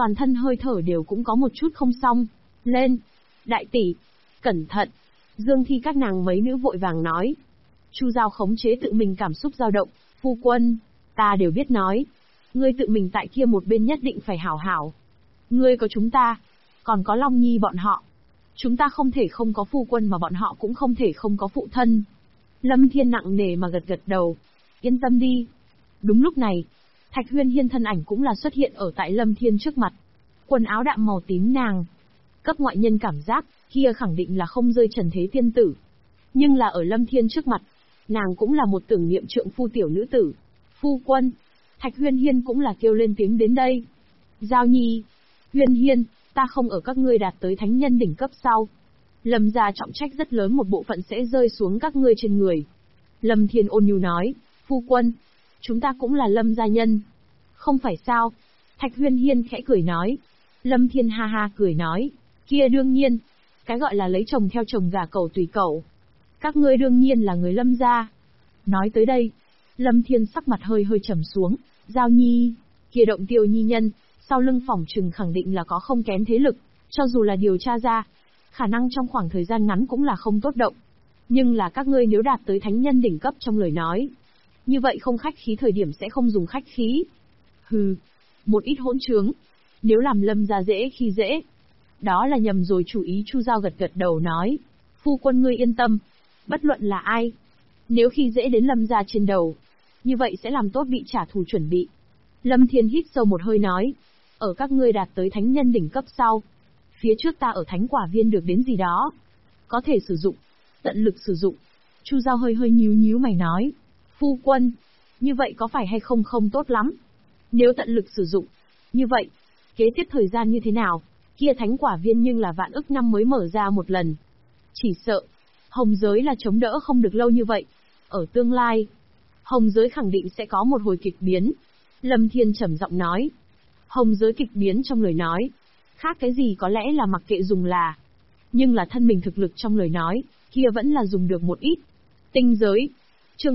toàn thân hơi thở đều cũng có một chút không xong. Lên! Đại tỷ! Cẩn thận! Dương Thi các nàng mấy nữ vội vàng nói. Chu Giao khống chế tự mình cảm xúc dao động. Phu quân! Ta đều biết nói. Ngươi tự mình tại kia một bên nhất định phải hảo hảo. Ngươi có chúng ta, còn có Long Nhi bọn họ. Chúng ta không thể không có phu quân mà bọn họ cũng không thể không có phụ thân. Lâm Thiên nặng nề mà gật gật đầu. Yên tâm đi. Đúng lúc này, Thạch Huyên Hiên thân ảnh cũng là xuất hiện ở tại Lâm Thiên trước mặt. Quần áo đạm màu tím nàng. Cấp ngoại nhân cảm giác, kia khẳng định là không rơi trần thế tiên tử. Nhưng là ở Lâm Thiên trước mặt, nàng cũng là một tưởng niệm trượng phu tiểu nữ tử. Phu quân! Thạch Huyên Hiên cũng là kêu lên tiếng đến đây. Giao Nhi! Huyên Hiên, ta không ở các ngươi đạt tới thánh nhân đỉnh cấp sau. Lâm gia trọng trách rất lớn một bộ phận sẽ rơi xuống các ngươi trên người. Lâm Thiên ôn nhu nói, phu quân, chúng ta cũng là Lâm gia nhân. Không phải sao? Thạch Huyên Hiên khẽ cười nói. Lâm Thiên ha ha cười nói, kia đương nhiên, cái gọi là lấy chồng theo chồng gả cẩu tùy cẩu. Các ngươi đương nhiên là người Lâm gia. Nói tới đây, Lâm Thiên sắc mặt hơi hơi trầm xuống, Giao Nhi, kia Động Tiêu nhi nhân, sau lưng phỏng trừng khẳng định là có không kém thế lực, cho dù là điều tra ra, khả năng trong khoảng thời gian ngắn cũng là không tốt động. Nhưng là các ngươi nếu đạt tới thánh nhân đỉnh cấp trong lời nói, như vậy không khách khí thời điểm sẽ không dùng khách khí. Hừ, một ít hỗn trướng, nếu làm Lâm gia dễ khi dễ. Đó là nhầm rồi chủ ý. Chu Giao gật gật đầu nói, phu quân ngươi yên tâm, bất luận là ai, nếu khi dễ đến Lâm gia trên đầu, như vậy sẽ làm tốt bị trả thù chuẩn bị. Lâm Thiên hít sâu một hơi nói, ở các ngươi đạt tới thánh nhân đỉnh cấp sau, phía trước ta ở thánh quả viên được đến gì đó, có thể sử dụng, tận lực sử dụng. Chu Giao hơi hơi nhíu nhíu mày nói, phu quân, như vậy có phải hay không không tốt lắm? Nếu tận lực sử dụng, như vậy, kế tiếp thời gian như thế nào? Kia thánh quả viên nhưng là vạn ức năm mới mở ra một lần. Chỉ sợ, hồng giới là chống đỡ không được lâu như vậy. Ở tương lai, hồng giới khẳng định sẽ có một hồi kịch biến. Lâm Thiên trầm giọng nói. Hồng giới kịch biến trong lời nói, khác cái gì có lẽ là mặc kệ dùng là, nhưng là thân mình thực lực trong lời nói, kia vẫn là dùng được một ít. Tinh giới, chương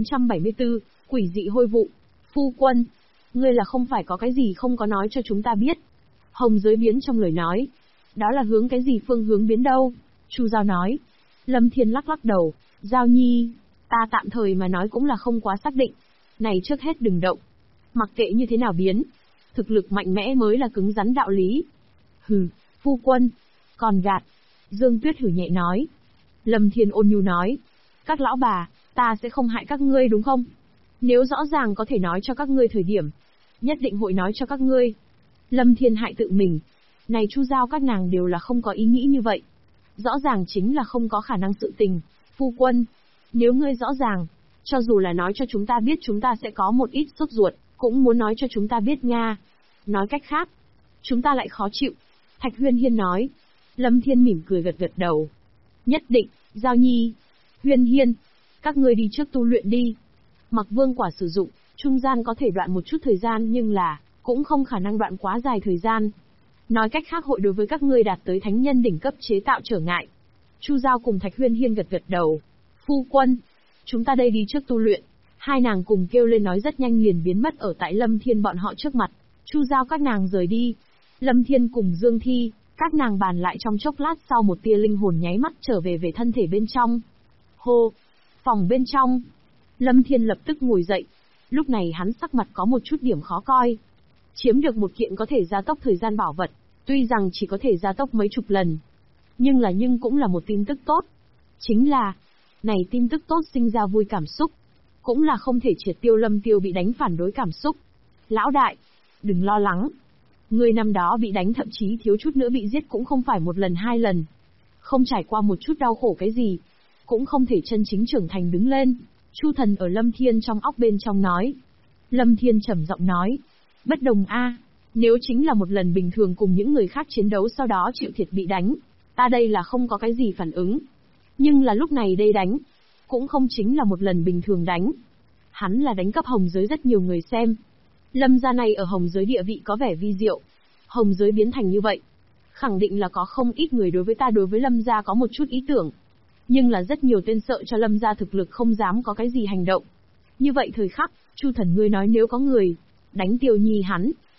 1474, quỷ dị hôi vụ. Phu quân, ngươi là không phải có cái gì không có nói cho chúng ta biết. Hồng giới biến trong lời nói, đó là hướng cái gì phương hướng biến đâu? Chu Giao nói. Lâm Thiên lắc lắc đầu, Giao Nhi, ta tạm thời mà nói cũng là không quá xác định. Này trước hết đừng động. Mặc kệ như thế nào biến, thực lực mạnh mẽ mới là cứng rắn đạo lý. Hừ, phu quân, còn gạt. Dương Tuyết hử nhẹ nói. Lâm Thiên ôn nhu nói, các lão bà, ta sẽ không hại các ngươi đúng không? Nếu rõ ràng có thể nói cho các ngươi thời điểm, nhất định hội nói cho các ngươi. Lâm Thiên hại tự mình. Này Chu Giao các nàng đều là không có ý nghĩ như vậy. Rõ ràng chính là không có khả năng sự tình. Phu quân, nếu ngươi rõ ràng, cho dù là nói cho chúng ta biết chúng ta sẽ có một ít sốt ruột, cũng muốn nói cho chúng ta biết Nga. Nói cách khác, chúng ta lại khó chịu. Thạch Huyên Hiên nói. Lâm Thiên mỉm cười gật gật đầu. Nhất định, Giao Nhi, Huyên Hiên, các ngươi đi trước tu luyện đi. Mặc vương quả sử dụng, trung gian có thể đoạn một chút thời gian nhưng là, cũng không khả năng đoạn quá dài thời gian. Nói cách khác hội đối với các ngươi đạt tới thánh nhân đỉnh cấp chế tạo trở ngại. Chu Giao cùng Thạch Huyên Hiên gật gật đầu. Phu quân, chúng ta đây đi trước tu luyện. Hai nàng cùng kêu lên nói rất nhanh liền biến mất ở tại Lâm Thiên bọn họ trước mặt. Chu Giao các nàng rời đi. Lâm Thiên cùng Dương Thi, các nàng bàn lại trong chốc lát sau một tia linh hồn nháy mắt trở về thân thể bên trong. Hô! Phòng bên trong. Lâm Thiên lập tức ngồi dậy. Lúc này hắn sắc mặt có một chút điểm khó coi. Chiếm được một kiện có thể gia tốc thời gian bảo vật, tuy rằng chỉ có thể gia tốc mấy chục lần. Nhưng cũng là một tin tức tốt. Chính là, này tin tức tốt sinh ra vui cảm xúc. Cũng là không thể triệt tiêu Lâm Tiêu bị đánh phản đối cảm xúc. Lão đại, đừng lo lắng. Người năm đó bị đánh thậm chí thiếu chút nữa bị giết cũng không phải một lần hai lần. Không trải qua một chút đau khổ cái gì. Cũng không thể chân chính trưởng thành đứng lên. Chu Thần ở Lâm Thiên trong óc bên trong nói. Lâm Thiên trầm giọng nói. Bất đồng a, nếu chính là một lần bình thường cùng những người khác chiến đấu sau đó chịu thiệt bị đánh, ta đây là không có cái gì phản ứng. Nhưng là lúc này đây đánh, cũng không chính là một lần bình thường đánh. Hắn là đánh cấp hồng giới rất nhiều người xem. Lâm gia này ở hồng giới địa vị có vẻ vi diệu. Hồng giới biến thành như vậy, khẳng định là có không ít người đối với Lâm gia có một chút ý tưởng. Nhưng là rất nhiều tên sợ cho Lâm gia thực lực không dám có cái gì hành động. Như vậy thời khắc, Chu Thần ngươi nói nếu có người đánh Tiêu Nhi hắn,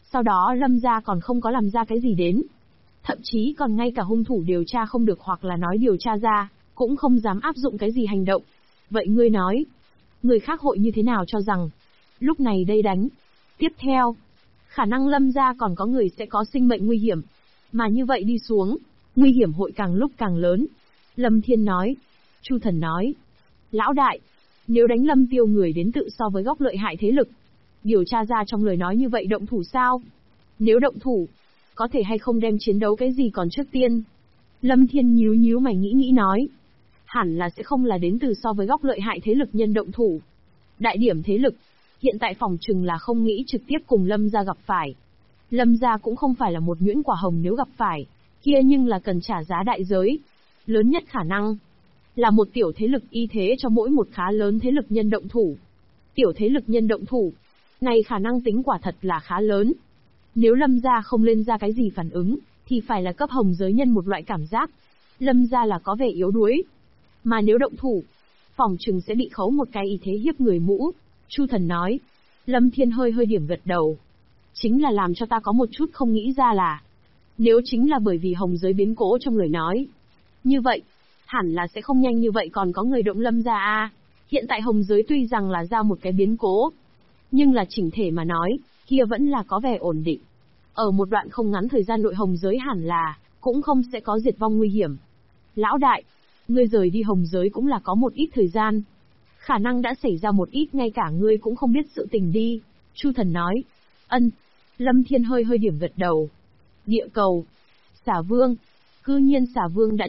Sau đó Lâm gia còn không có làm ra cái gì đến. Thậm chí còn ngay cả hung thủ điều tra không được hoặc là nói điều tra ra, cũng không dám áp dụng cái gì hành động. Vậy ngươi nói, người khác hội như thế nào cho rằng, lúc này đây đánh. Tiếp theo, khả năng Lâm gia còn có người sẽ có sinh mệnh nguy hiểm. Mà như vậy đi xuống, nguy hiểm hội càng lúc càng lớn. Lâm Thiên nói. Chu Thần nói. Lão đại, nếu đánh Lâm Tiêu người đến tự so với góc lợi hại thế lực, điều tra ra trong lời nói như vậy động thủ sao? Nếu động thủ, có thể hay không đem chiến đấu cái gì còn trước tiên? Lâm Thiên nhíu mày nghĩ nói. Hẳn là sẽ không là đến từ so với góc lợi hại thế lực nhân động thủ. Đại điểm thế lực, hiện tại phòng trừng là không nghĩ trực tiếp cùng Lâm gia gặp phải. Lâm gia cũng không phải là một nhuyễn quả hồng nếu gặp phải, kia nhưng là cần trả giá đại giới. Lớn nhất khả năng là một tiểu thế lực y thế cho mỗi một khá lớn thế lực nhân động thủ. Tiểu thế lực nhân động thủ, này khả năng tính quả thật là khá lớn. Nếu Lâm gia không lên ra cái gì phản ứng, thì phải là cấp hồng giới nhân một loại cảm giác. Lâm gia là có vẻ yếu đuối. Mà nếu động thủ, phòng trừng sẽ bị khấu một cái y thế hiếp người mũ. Chu Thần nói. Lâm Thiên hơi điểm gật đầu. Chính là làm cho ta có một chút không nghĩ ra là, nếu chính là bởi vì hồng giới biến cố trong lời nói, như vậy, hẳn là sẽ không nhanh như vậy còn có người động Lâm gia a. Hiện tại hồng giới tuy rằng là ra một cái biến cố, nhưng là chỉnh thể mà nói, kia vẫn là có vẻ ổn định. Ở một đoạn không ngắn thời gian nội hồng giới hẳn là, cũng không sẽ có diệt vong nguy hiểm. Lão đại, ngươi rời đi hồng giới cũng là có một ít thời gian. Khả năng đã xảy ra một ít ngay cả ngươi cũng không biết sự tình đi. Chu Thần nói. Ân. Lâm Thiên hơi điểm gật đầu. Địa cầu. Xà Vương. Cư nhiên Xà Vương đã